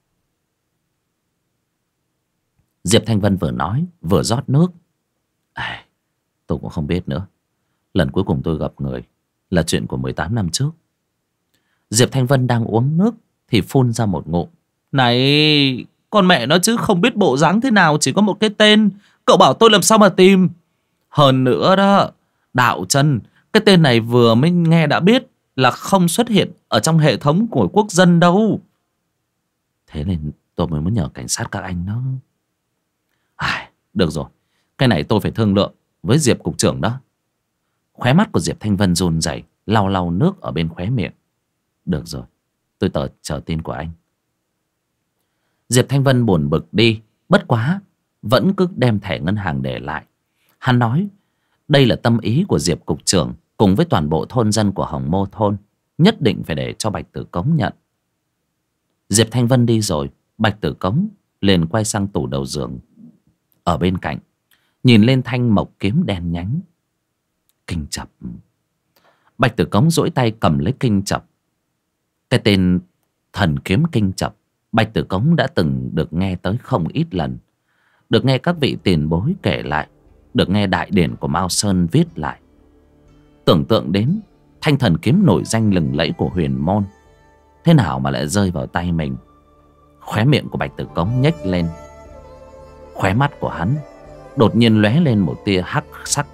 Diệp Thanh Vân vừa nói vừa rót nước. Tôi cũng không biết nữa. Lần cuối cùng tôi gặp người là chuyện của 18 năm trước. Diệp Thanh Vân đang uống nước thì phun ra một ngụm. Này, con mẹ nó chứ, không biết bộ dáng thế nào, chỉ có một cái tên. Cậu bảo tôi làm sao mà tìm. Hơn nữa đó, Đạo Chân, cái tên này vừa mới nghe đã biết là không xuất hiện ở trong hệ thống của quốc dân đâu. Thế nên tôi mới muốn nhờ cảnh sát các anh đó. Được rồi, cái này tôi phải thương lượng với Diệp cục trưởng đó. Khóe mắt của Diệp Thanh Vân run rẩy, lau lau nước ở bên khóe miệng. Được rồi, tôi chờ tin của anh. Diệp Thanh Vân buồn bực đi, bất quá vẫn cứ đem thẻ ngân hàng để lại. Hắn nói đây là tâm ý của Diệp cục trưởng cùng với toàn bộ thôn dân của Hồng Mô thôn, nhất định phải để cho Bạch Tử Cống nhận. Diệp Thanh Vân đi rồi, Bạch Tử Cống liền quay sang tủ đầu giường ở bên cạnh, nhìn lên thanh mộc kiếm đen nhánh. Kinh chập. Bạch Tử Cống duỗi tay cầm lấy kinh chập. Cái tên thần kiếm kinh chập, Bạch Tử Cống đã từng được nghe tới không ít lần, được nghe các vị tiền bối kể lại, được nghe đại điển của Mao Sơn viết lại. Tưởng tượng đến thanh thần kiếm nổi danh lừng lẫy của Huyền Môn, thế nào mà lại rơi vào tay mình. Khóe miệng của Bạch Tử Cống nhếch lên, khóe mắt của hắn đột nhiên lóe lên một tia hắc sắc.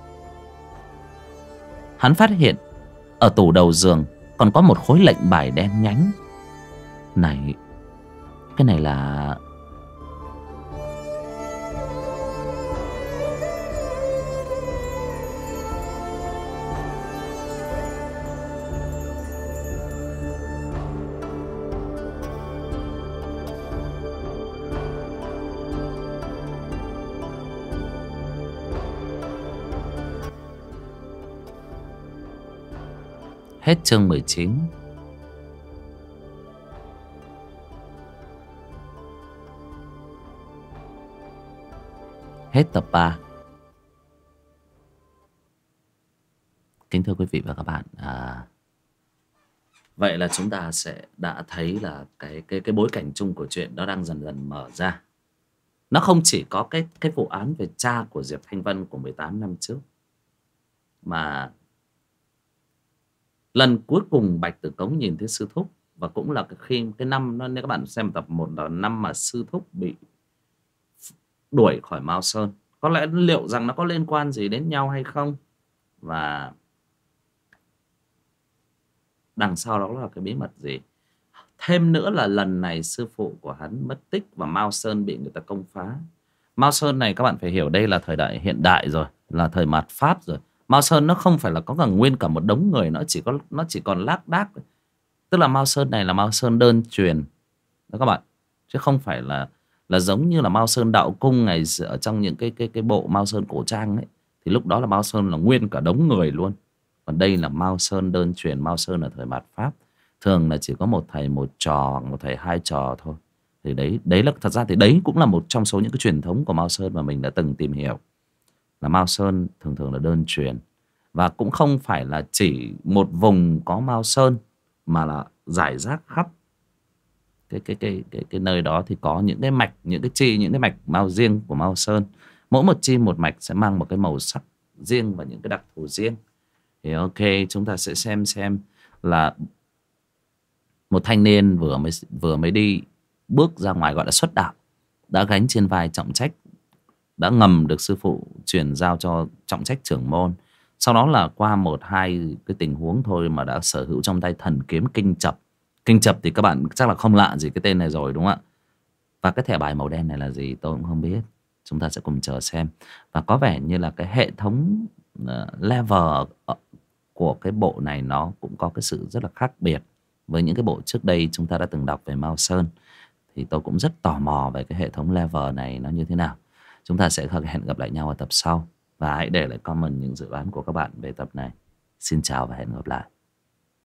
Hắn phát hiện ở tủ đầu giường còn có một khối lệnh bài đen nhánh. Này, cái này là... Hết chương 19. Hết tập 3. Kính thưa quý vị và các bạn, vậy là chúng ta đã thấy là cái bối cảnh chung của chuyện đó đang dần dần mở ra. Nó không chỉ có cái vụ án về cha của Diệp Thanh Vân của 18 năm trước, mà lần cuối cùng Bạch Tử Cống nhìn thấy sư thúc, và cũng là cái năm đó, nếu các bạn xem tập 1 là năm mà sư thúc bị đuổi khỏi Mao Sơn. Có lẽ liệu rằng nó có liên quan gì đến nhau hay không, và đằng sau đó là cái bí mật gì. Thêm nữa là lần này sư phụ của hắn mất tích và Mao Sơn bị người ta công phá. Mao Sơn này các bạn phải hiểu đây là thời đại hiện đại rồi, là thời mạt Pháp rồi. Mao Sơn nó không phải là có cả nguyên cả một đống người, nó chỉ còn lác đác. Tức là Mao Sơn này là Mao Sơn đơn truyền đó các bạn, chứ không phải là giống như là Mao Sơn đạo cung ngày ở trong những cái bộ Mao Sơn cổ trang ấy, thì lúc đó là Mao Sơn là nguyên cả đống người luôn. Còn đây là Mao Sơn đơn truyền, Mao Sơn ở thời mạt Pháp, thường là chỉ có một thầy một trò, một thầy hai trò thôi. Thì đấy là thật ra thì đấy cũng là một trong số những cái truyền thống của Mao Sơn mà mình đã từng tìm hiểu, là Mao Sơn thường thường là đơn truyền, và cũng không phải là chỉ một vùng có Mao Sơn, mà là rải rác khắp cái nơi đó thì có những cái mạch, những cái mạch Mao riêng của Mao Sơn. Mỗi một chi một mạch sẽ mang một cái màu sắc riêng và những cái đặc thù riêng. Thì ok, chúng ta sẽ xem là một thanh niên vừa mới đi bước ra ngoài, gọi là xuất đạo, đã gánh trên vai trọng trách, đã ngầm được sư phụ truyền giao cho trọng trách trưởng môn. Sau đó là qua một hai cái tình huống thôi mà đã sở hữu trong tay thần kiếm kinh chập. Kinh chập thì các bạn chắc là không lạ gì cái tên này rồi đúng không ạ? Và cái thẻ bài màu đen này là gì tôi cũng không biết. Chúng ta sẽ cùng chờ xem. Và có vẻ như là cái hệ thống level của cái bộ này nó cũng có cái sự rất là khác biệt với những cái bộ trước đây chúng ta đã từng đọc về Mao Sơn. Thì tôi cũng rất tò mò về cái hệ thống level này nó như thế nào. Chúng ta sẽ hẹn gặp lại nhau ở tập sau. Và hãy để lại comment những dự đoán của các bạn về tập này. Xin chào và hẹn gặp lại.